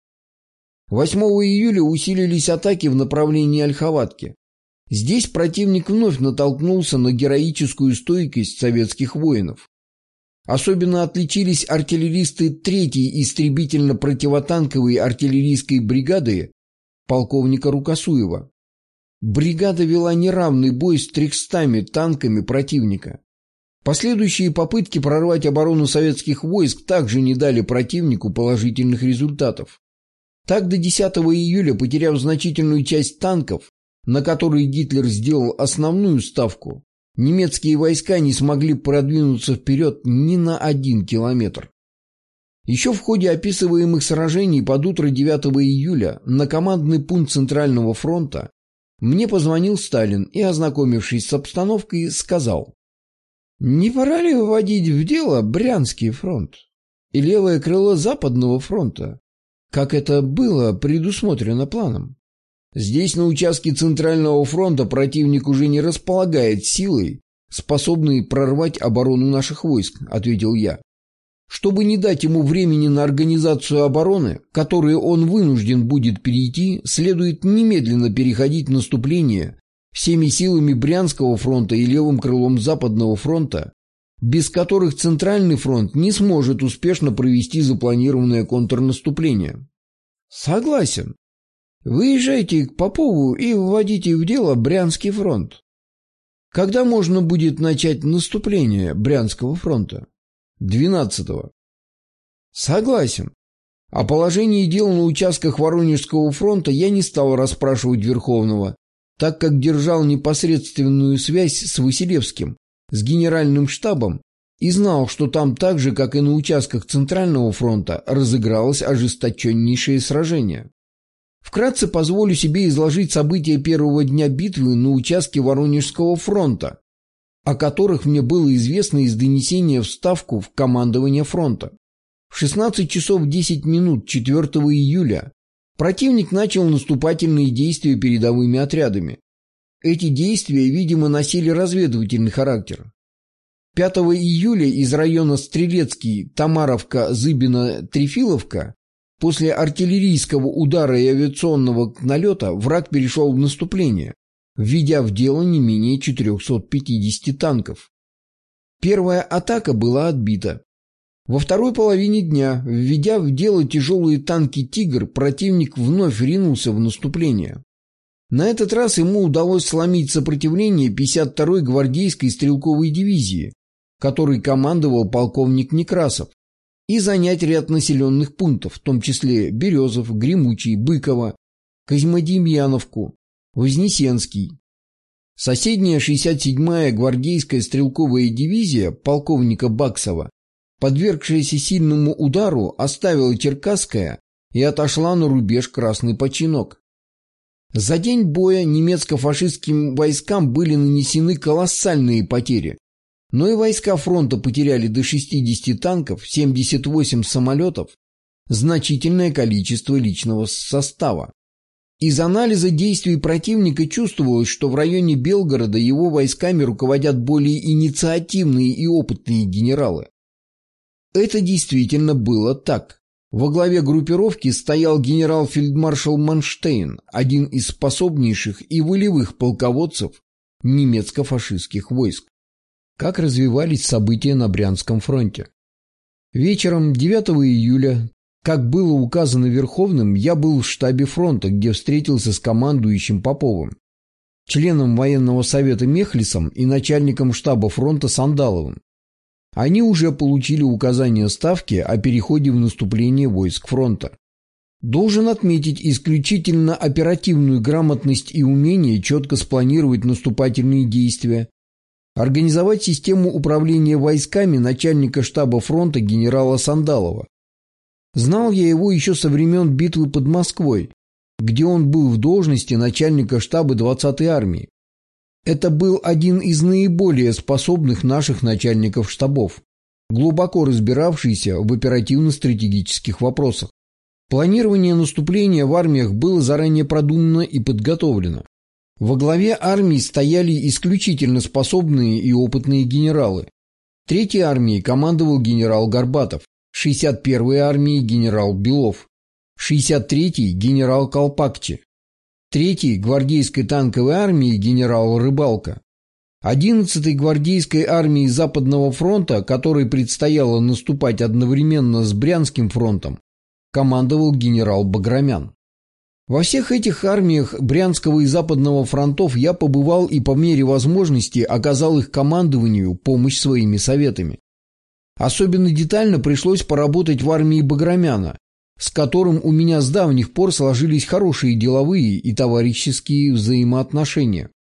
восьмого июля усилились атаки в направлении Ольховатки. Здесь противник вновь натолкнулся на героическую стойкость советских воинов. Особенно отличились артиллеристы третьей истребительно-противотанковой артиллерийской бригады полковника Рукосуева. Бригада вела неравный бой с трехстами танками противника. Последующие попытки прорвать оборону советских войск также не дали противнику положительных результатов. Так, до десятого июля, потеряв значительную часть танков, на которые Гитлер сделал основную ставку, немецкие войска не смогли продвинуться вперед ни на один километр. Еще в ходе описываемых сражений под утро девятого июля на командный пункт Центрального фронта мне позвонил Сталин и, ознакомившись с обстановкой, сказал: «Не пора ли вводить в дело Брянский фронт и левое крыло Западного фронта, как это было предусмотрено планом? Здесь, на участке Центрального фронта, противник уже не располагает силой, способной прорвать оборону наших войск», — ответил я. «Чтобы не дать ему времени на организацию обороны, которую он вынужден будет перейти, следует немедленно переходить в наступление всеми силами Брянского фронта и левым крылом Западного фронта, без которых Центральный фронт не сможет успешно провести запланированное контрнаступление». «Согласен. Выезжайте к Попову и вводите в дело Брянский фронт. Когда можно будет начать наступление Брянского фронта? двенадцатого. Согласен. О положении дел на участках Воронежского фронта я не стал расспрашивать Верховного, так как держал непосредственную связь с Василевским, с генеральным штабом, и знал, что там так же, как и на участках Центрального фронта, разыгралось ожесточеннейшее сражение. Вкратце позволю себе изложить события первого дня битвы на участке Воронежского фронта, о которых мне было известно из донесения в Ставку в командование фронта. В шестнадцать часов десять минут четвёртого июля противник начал наступательные действия передовыми отрядами. Эти действия, видимо, носили разведывательный характер. пятого июля из района Стрелецкий, Тамаровка, Зыбино, Трефиловка после артиллерийского удара и авиационного налета враг перешел в наступление, введя в дело не менее четырехсот пятидесяти танков. Первая атака была отбита. Во второй половине дня, введя в дело тяжелые танки «Тигр», противник вновь ринулся в наступление. На этот раз ему удалось сломить сопротивление пятьдесят второй гвардейской стрелковой дивизии, которой командовал полковник Некрасов, и занять ряд населенных пунктов, в том числе Березов, Гремучий, Быково, Козьмодемьяновку, Вознесенский. Соседняя шестьдесят седьмая гвардейская стрелковая дивизия полковника Баксова, подвергшаяся сильному удару, оставила Черкасское и отошла на рубеж Красный Починок. За день боя немецко-фашистским войскам были нанесены колоссальные потери, но и войска фронта потеряли до шестидесяти танков, семидесяти восьми самолетов, значительное количество личного состава. Из анализа действий противника чувствовалось, что в районе Белгорода его войсками руководят более инициативные и опытные генералы. Это действительно было так. Во главе группировки стоял генерал-фельдмаршал Манштейн, один из способнейших и волевых полководцев немецко-фашистских войск. Как развивались события на Брянском фронте? Вечером девятого июля, как было указано Верховным, я был в штабе фронта, где встретился с командующим Поповым, членом военного совета Мехлисом и начальником штаба фронта Сандаловым. Они уже получили указание Ставки о переходе в наступление войск фронта. Должен отметить исключительно оперативную грамотность и умение четко спланировать наступательные действия, организовать систему управления войсками начальника штаба фронта генерала Сандалова. Знал я его еще со времен битвы под Москвой, где он был в должности начальника штаба двадцатой армии. Это был один из наиболее способных наших начальников штабов, глубоко разбиравшийся в оперативно-стратегических вопросах. Планирование наступления в армиях было заранее продумано и подготовлено. Во главе армии стояли исключительно способные и опытные генералы. Третьей армией командовал генерал Горбатов, шестьдесят первой армией генерал Белов, шестьдесят третьей генерал Колпакчи, третьей гвардейской танковой армией генерал Рыбалка, одиннадцатой гвардейской армией Западного фронта, которой предстояло наступать одновременно с Брянским фронтом, командовал генерал Баграмян. Во всех этих армиях Брянского и Западного фронтов я побывал и по мере возможности оказал их командованию помощь своими советами. Особенно детально пришлось поработать в армии Баграмяна, с которым у меня с давних пор сложились хорошие деловые и товарищеские взаимоотношения.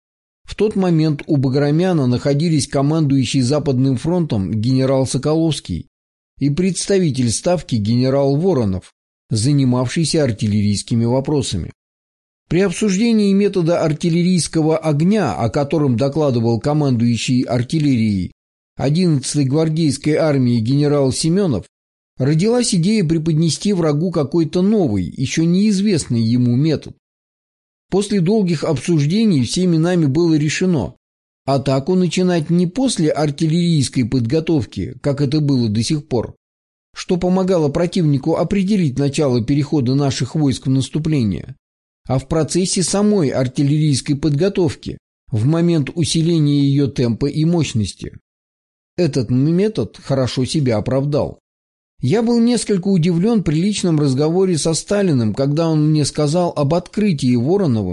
В тот момент у Баграмяна находились командующий Западным фронтом генерал Соколовский и представитель Ставки генерал Воронов, занимавшийся артиллерийскими вопросами. При обсуждении метода артиллерийского огня, о котором докладывал командующий артиллерией одиннадцатой гвардейской армии генерал Семенов, родилась идея преподнести врагу какой-то новый, еще неизвестный ему метод. После долгих обсуждений всеми нами было решено атаку начинать не после артиллерийской подготовки, как это было до сих пор, что помогало противнику определить начало перехода наших войск в наступление, а в процессе самой артиллерийской подготовки, в момент усиления ее темпа и мощности. Этот метод хорошо себя оправдал. Я был несколько удивлен при личном разговоре со Сталиным, когда он мне сказал об открытии Вороновым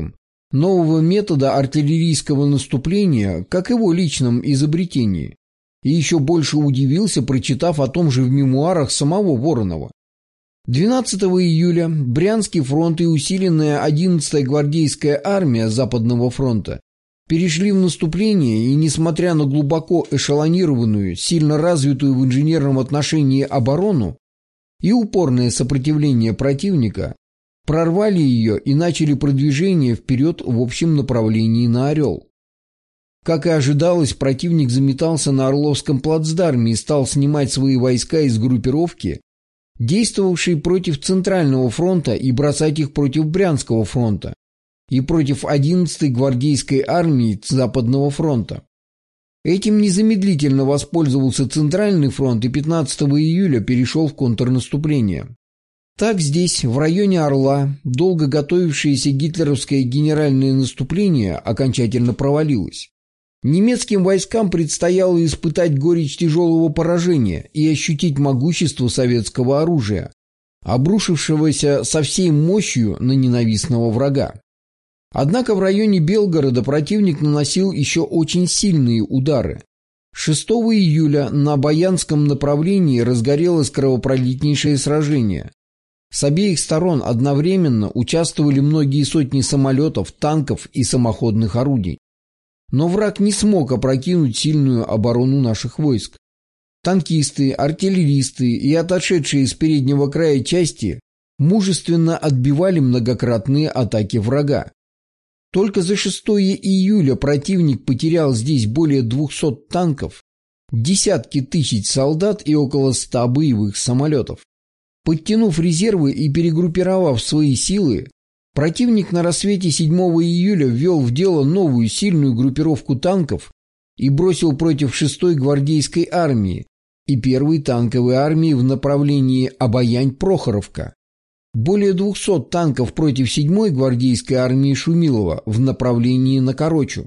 нового метода артиллерийского наступления, как его личном изобретении, и еще больше удивился, прочитав о том же в мемуарах самого Воронова. двенадцатого июля Брянский фронт и усиленная одиннадцатая гвардейская армия Западного фронта перешли в наступление и, несмотря на глубоко эшелонированную, сильно развитую в инженерном отношении оборону и упорное сопротивление противника, прорвали ее и начали продвижение вперед в общем направлении на Орел. Как и ожидалось, противник заметался на Орловском плацдарме и стал снимать свои войска из группировки, действовавшей против Центрального фронта, и бросать их против Брянского фронта и против одиннадцатой гвардейской армии Западного фронта. Этим незамедлительно воспользовался Центральный фронт и пятнадцатого июля перешел в контрнаступление. Так здесь, в районе Орла, долго готовившееся гитлеровское генеральное наступление окончательно провалилось. Немецким войскам предстояло испытать горечь тяжелого поражения и ощутить могущество советского оружия, обрушившегося со всей мощью на ненавистного врага. Однако в районе Белгорода противник наносил еще очень сильные удары. шестого июля на Баянском направлении разгорелось кровопролитнейшее сражение. С обеих сторон одновременно участвовали многие сотни самолетов, танков и самоходных орудий. Но враг не смог опрокинуть сильную оборону наших войск. Танкисты, артиллеристы и отошедшие с переднего края части мужественно отбивали многократные атаки врага. Только за шестое июля противник потерял здесь более двухсот танков, десятки тысяч солдат и около ста боевых самолетов. Подтянув резервы и перегруппировав свои силы, противник на рассвете седьмого июля ввел в дело новую сильную группировку танков и бросил против шестой гвардейской армии и первой танковой армии в направлении Обаянь-Прохоровка. Более двухсот танков против седьмой гвардейской армии Шумилова в направлении на Корочу.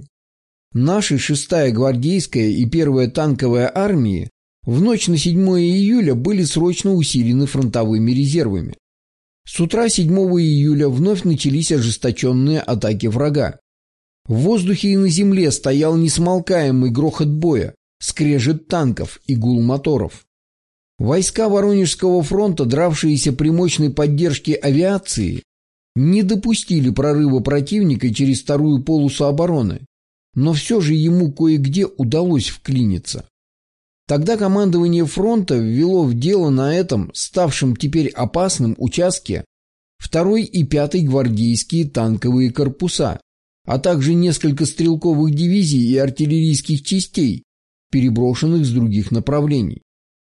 Наши шестая гвардейская и первая танковая армии в ночь на седьмое июля были срочно усилены фронтовыми резервами. С утра седьмого июля вновь начались ожесточенные атаки врага. В воздухе и на земле стоял несмолкаемый грохот боя, скрежет танков и гул моторов. Войска Воронежского фронта, дравшиеся при мощной поддержке авиации, не допустили прорыва противника через вторую полосу обороны, но все же ему кое-где удалось вклиниться. Тогда командование фронта ввело в дело на этом, ставшем теперь опасном участке, второй и пятый гвардейские танковые корпуса, а также несколько стрелковых дивизий и артиллерийских частей, переброшенных с других направлений.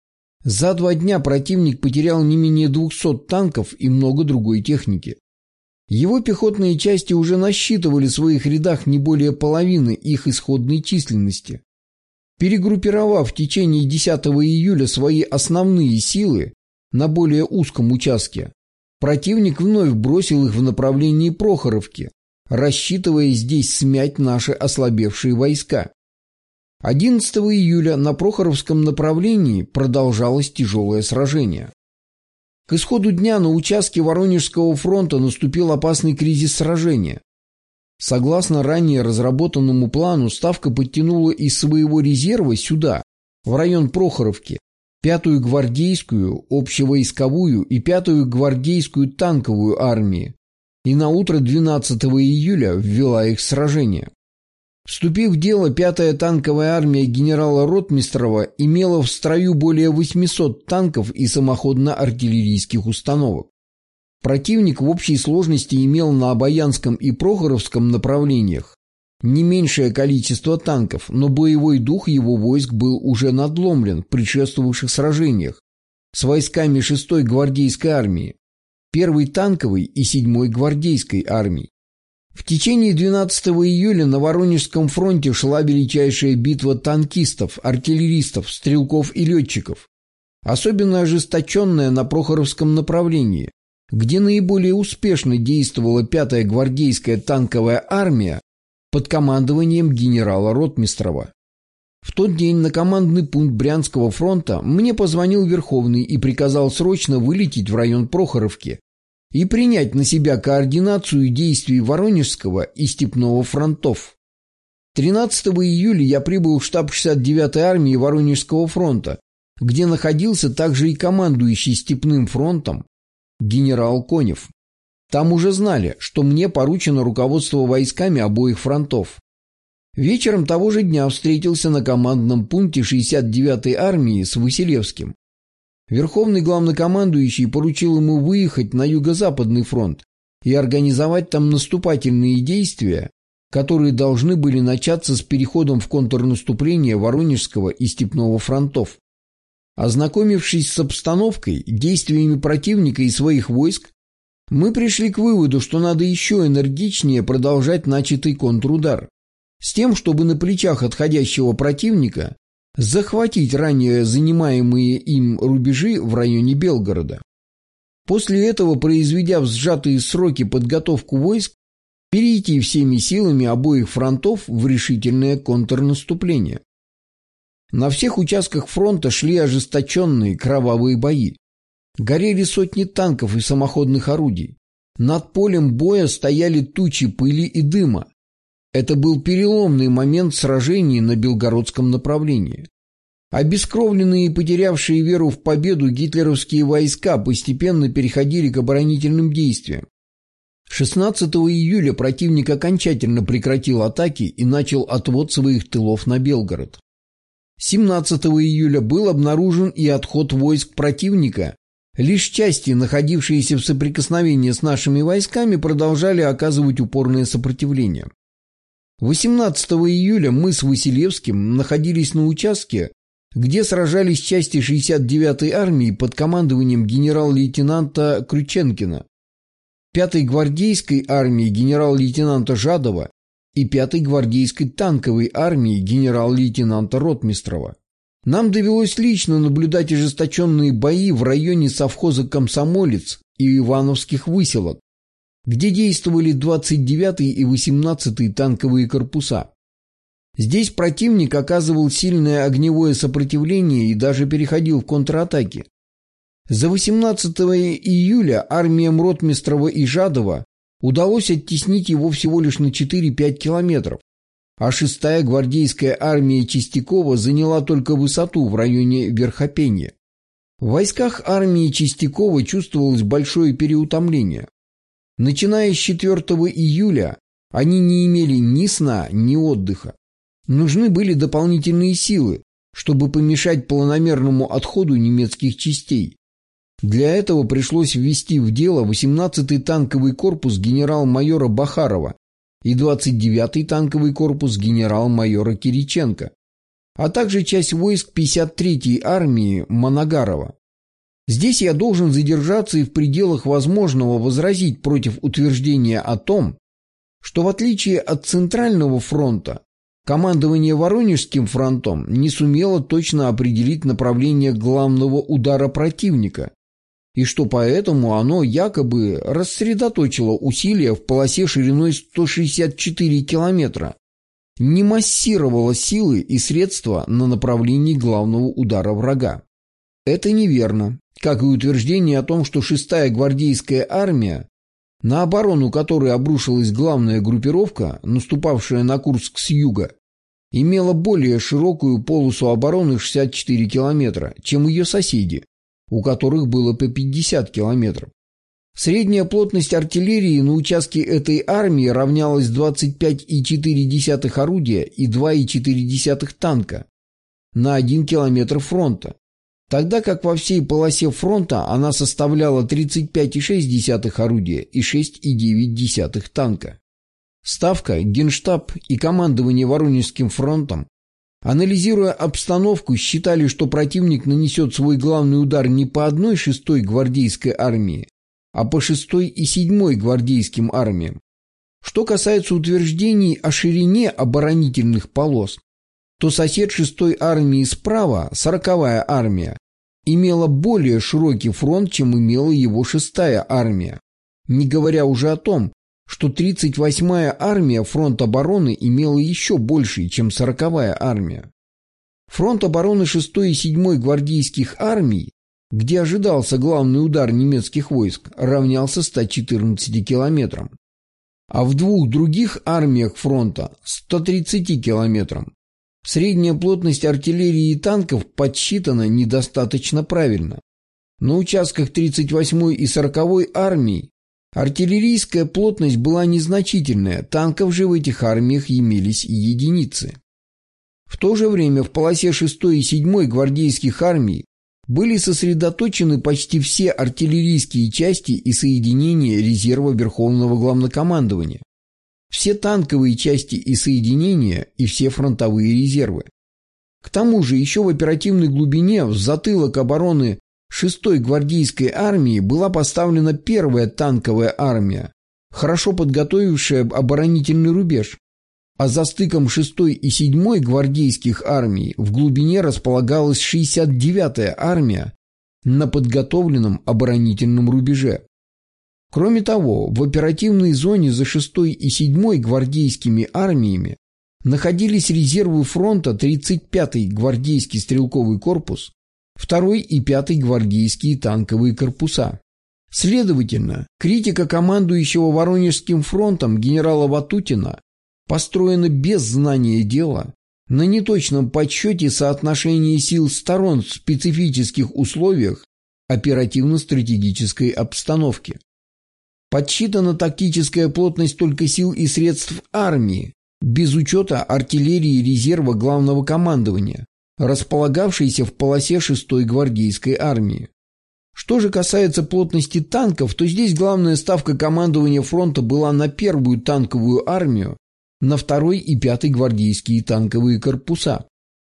За два дня противник потерял не менее двухсот танков и много другой техники. Его пехотные части уже насчитывали в своих рядах не более половины их исходной численности. Перегруппировав в течение десятого июля свои основные силы на более узком участке, противник вновь бросил их в направлении Прохоровки, рассчитывая здесь смять наши ослабевшие войска. одиннадцатого июля на Прохоровском направлении продолжалось тяжелое сражение. К исходу дня на участке Воронежского фронта наступил опасный кризис сражения. Согласно ранее разработанному плану, Ставка подтянула из своего резерва сюда, в район Прохоровки, пятую гвардейскую, общевойсковую и пятую гвардейскую танковую армии, и на утро двенадцатого июля ввела их в сражение. Вступив в дело, пятая танковая армия генерала Ротмистрова имела в строю более восьмисот танков и самоходно-артиллерийских установок. Противник в общей сложности имел на Обаянском и Прохоровском направлениях не меньшее количество танков, но боевой дух его войск был уже надломлен в предшествовавших сражениях с войсками шестой гвардейской армии, первой танковой и седьмой гвардейской армий. В течение двенадцатого июля на Воронежском фронте шла величайшая битва танкистов, артиллеристов, стрелков и летчиков, особенно ожесточенная на Прохоровском направлении, где наиболее успешно действовала пятая гвардейская танковая армия под командованием генерала Ротмистрова. В тот день на командный пункт Брянского фронта мне позвонил Верховный и приказал срочно вылететь в район Прохоровки и принять на себя координацию действий Воронежского и Степного фронтов. тринадцатого июля я прибыл в штаб шестьдесят девятой армии Воронежского фронта, где находился также и командующий Степным фронтом генерал Конев. Там уже знали, что мне поручено руководство войсками обоих фронтов. Вечером того же дня встретился на командном пункте шестьдесят девятой армии с Василевским. Верховный главнокомандующий поручил ему выехать на юго-западный фронт и организовать там наступательные действия, которые должны были начаться с переходом в контрнаступление Воронежского и Степного фронтов. Ознакомившись с обстановкой, действиями противника и своих войск, мы пришли к выводу, что надо еще энергичнее продолжать начатый контрудар, с тем, чтобы на плечах отходящего противника захватить ранее занимаемые им рубежи в районе Белгорода. После этого, произведя в сжатые сроки подготовку войск, перейти всеми силами обоих фронтов в решительное контрнаступление. На всех участках фронта шли ожесточенные кровавые бои. Горели сотни танков и самоходных орудий. Над полем боя стояли тучи пыли и дыма. Это был переломный момент сражений на Белгородском направлении. Обескровленные и потерявшие веру в победу гитлеровские войска постепенно переходили к оборонительным действиям. шестнадцатого июля противник окончательно прекратил атаки и начал отвод своих тылов на Белгород. семнадцатого июля был обнаружен и отход войск противника. Лишь части, находившиеся в соприкосновении с нашими войсками, продолжали оказывать упорное сопротивление. восемнадцатого июля мы с Василевским находились на участке, где сражались части шестьдесят девятой армии под командованием генерал-лейтенанта Крюченкина, пятой гвардейской армии генерал-лейтенанта Жадова и пятой гвардейской танковой армии генерал-лейтенанта Ротмистрова. Нам довелось лично наблюдать ожесточенные бои в районе совхоза «Комсомолец» и Ивановских выселок, где действовали двадцать девятый и восемнадцатый танковые корпуса. Здесь противник оказывал сильное огневое сопротивление и даже переходил в контратаки. За восемнадцатого июля армиям Ротмистрова и Жадова удалось оттеснить его всего лишь на четыре-пять километров, а шестая гвардейская армия Чистякова заняла только высоту в районе Верхопенья. В войсках армии Чистякова чувствовалось большое переутомление. Начиная с четвёртого июля они не имели ни сна, ни отдыха. Нужны были дополнительные силы, чтобы помешать планомерному отходу немецких частей. Для этого пришлось ввести в дело восемнадцатый танковый корпус генерал-майора Бахарова и двадцать девятый танковый корпус генерал-майора Кириченко, а также часть войск пятьдесят третьей армии Моногарова. Здесь я должен задержаться и в пределах возможного возразить против утверждения о том, что в отличие от Центрального фронта, командование Воронежским фронтом не сумело точно определить направление главного удара противника, и что поэтому оно якобы рассредоточило усилия в полосе шириной сто шестьдесят четыре километра, не массировало силы и средства на направлении главного удара врага. Это неверно, как и утверждение о том, что шестая гвардейская армия, на оборону которой обрушилась главная группировка, наступавшая на Курск с юга, имела более широкую полосу обороны шестьдесят четыре километра, чем ее соседи, у которых было по пятьдесят километров. Средняя плотность артиллерии на участке этой армии равнялась двадцать пять и четыре десятых орудия и два и четыре десятых танка на один километр фронта, тогда как во всей полосе фронта она составляла тридцать пять и шесть десятых орудия и шесть и девять десятых танка. Ставка, Генштаб и командование Воронежским фронтом, анализируя обстановку, считали, что противник нанесет свой главный удар не по одной шестой гвардейской армии, а по шестой и седьмой гвардейским армиям. Что касается утверждений о ширине оборонительных полос, то сосед шестой армии справа, сороковая армия, имела более широкий фронт, чем имела его шестая армия, не говоря уже о том, что тридцать восьмая армия фронт обороны имела еще больший, чем сороковая армия. Фронт обороны шестой и седьмой гвардейских армий где ожидался главный удар немецких войск, равнялся ста четырнадцати километрам, а в двух других армиях фронта – ста тридцати километрам. Средняя плотность артиллерии и танков подсчитана недостаточно правильно. На участках тридцать восьмой и сороковой армий артиллерийская плотность была незначительная, танков же в этих армиях имелись и единицы. В то же время в полосе шестой и седьмой гвардейских армий были сосредоточены почти все артиллерийские части и соединения резерва Верховного Главнокомандования, все танковые части и соединения и все фронтовые резервы. К тому же еще в оперативной глубине в затылок обороны шестой гвардейской армии была поставлена первая танковая армия, хорошо подготовившая оборонительный рубеж, а за стыком шестой и седьмой гвардейских армий в глубине располагалась шестьдесят девятая армия на подготовленном оборонительном рубеже. Кроме того, в оперативной зоне за шестой и седьмой гвардейскими армиями находились резервы фронта тридцать пятый гвардейский стрелковый корпус, второй и пятый гвардейские танковые корпуса. Следовательно, критика командующего Воронежским фронтом генерала Ватутина построена без знания дела, на неточном подсчете соотношения сил сторон в специфических условиях оперативно-стратегической обстановки. Подсчитана тактическая плотность только сил и средств армии, без учета артиллерии резерва Главного командования, располагавшейся в полосе шестой гвардейской армии. Что же касается плотности танков, то здесь главная ставка командования фронта была на первую танковую армию, на второй и пятый гвардейские танковые корпуса.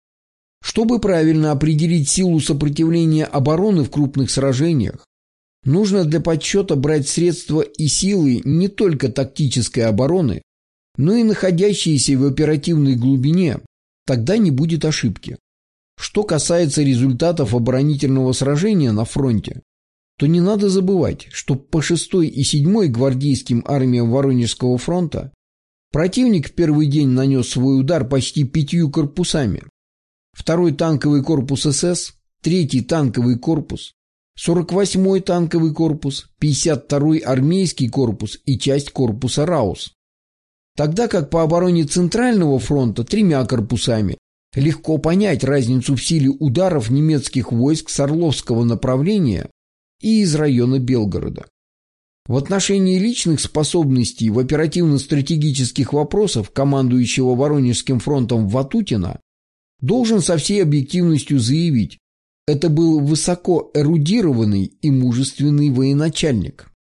Чтобы правильно определить силу сопротивления обороны в крупных сражениях, нужно для подсчета брать средства и силы не только тактической обороны, но и находящиеся в оперативной глубине, тогда не будет ошибки. Что касается результатов оборонительного сражения на фронте, то не надо забывать, что по шестой и седьмой гвардейским армиям Воронежского фронта противник в первый день нанес свой удар почти пятью корпусами. Второй танковый корпус СС, третий танковый корпус, сорок восьмой танковый корпус, пятьдесят второй армейский корпус и часть корпуса Раус. Тогда как по обороне Центрального фронта тремя корпусами легко понять разницу в силе ударов немецких войск с Орловского направления и из района Белгорода. В отношении личных способностей в оперативно-стратегических вопросах командующего Воронежским фронтом Ватутина должен со всей объективностью заявить, это был высоко эрудированный и мужественный военачальник.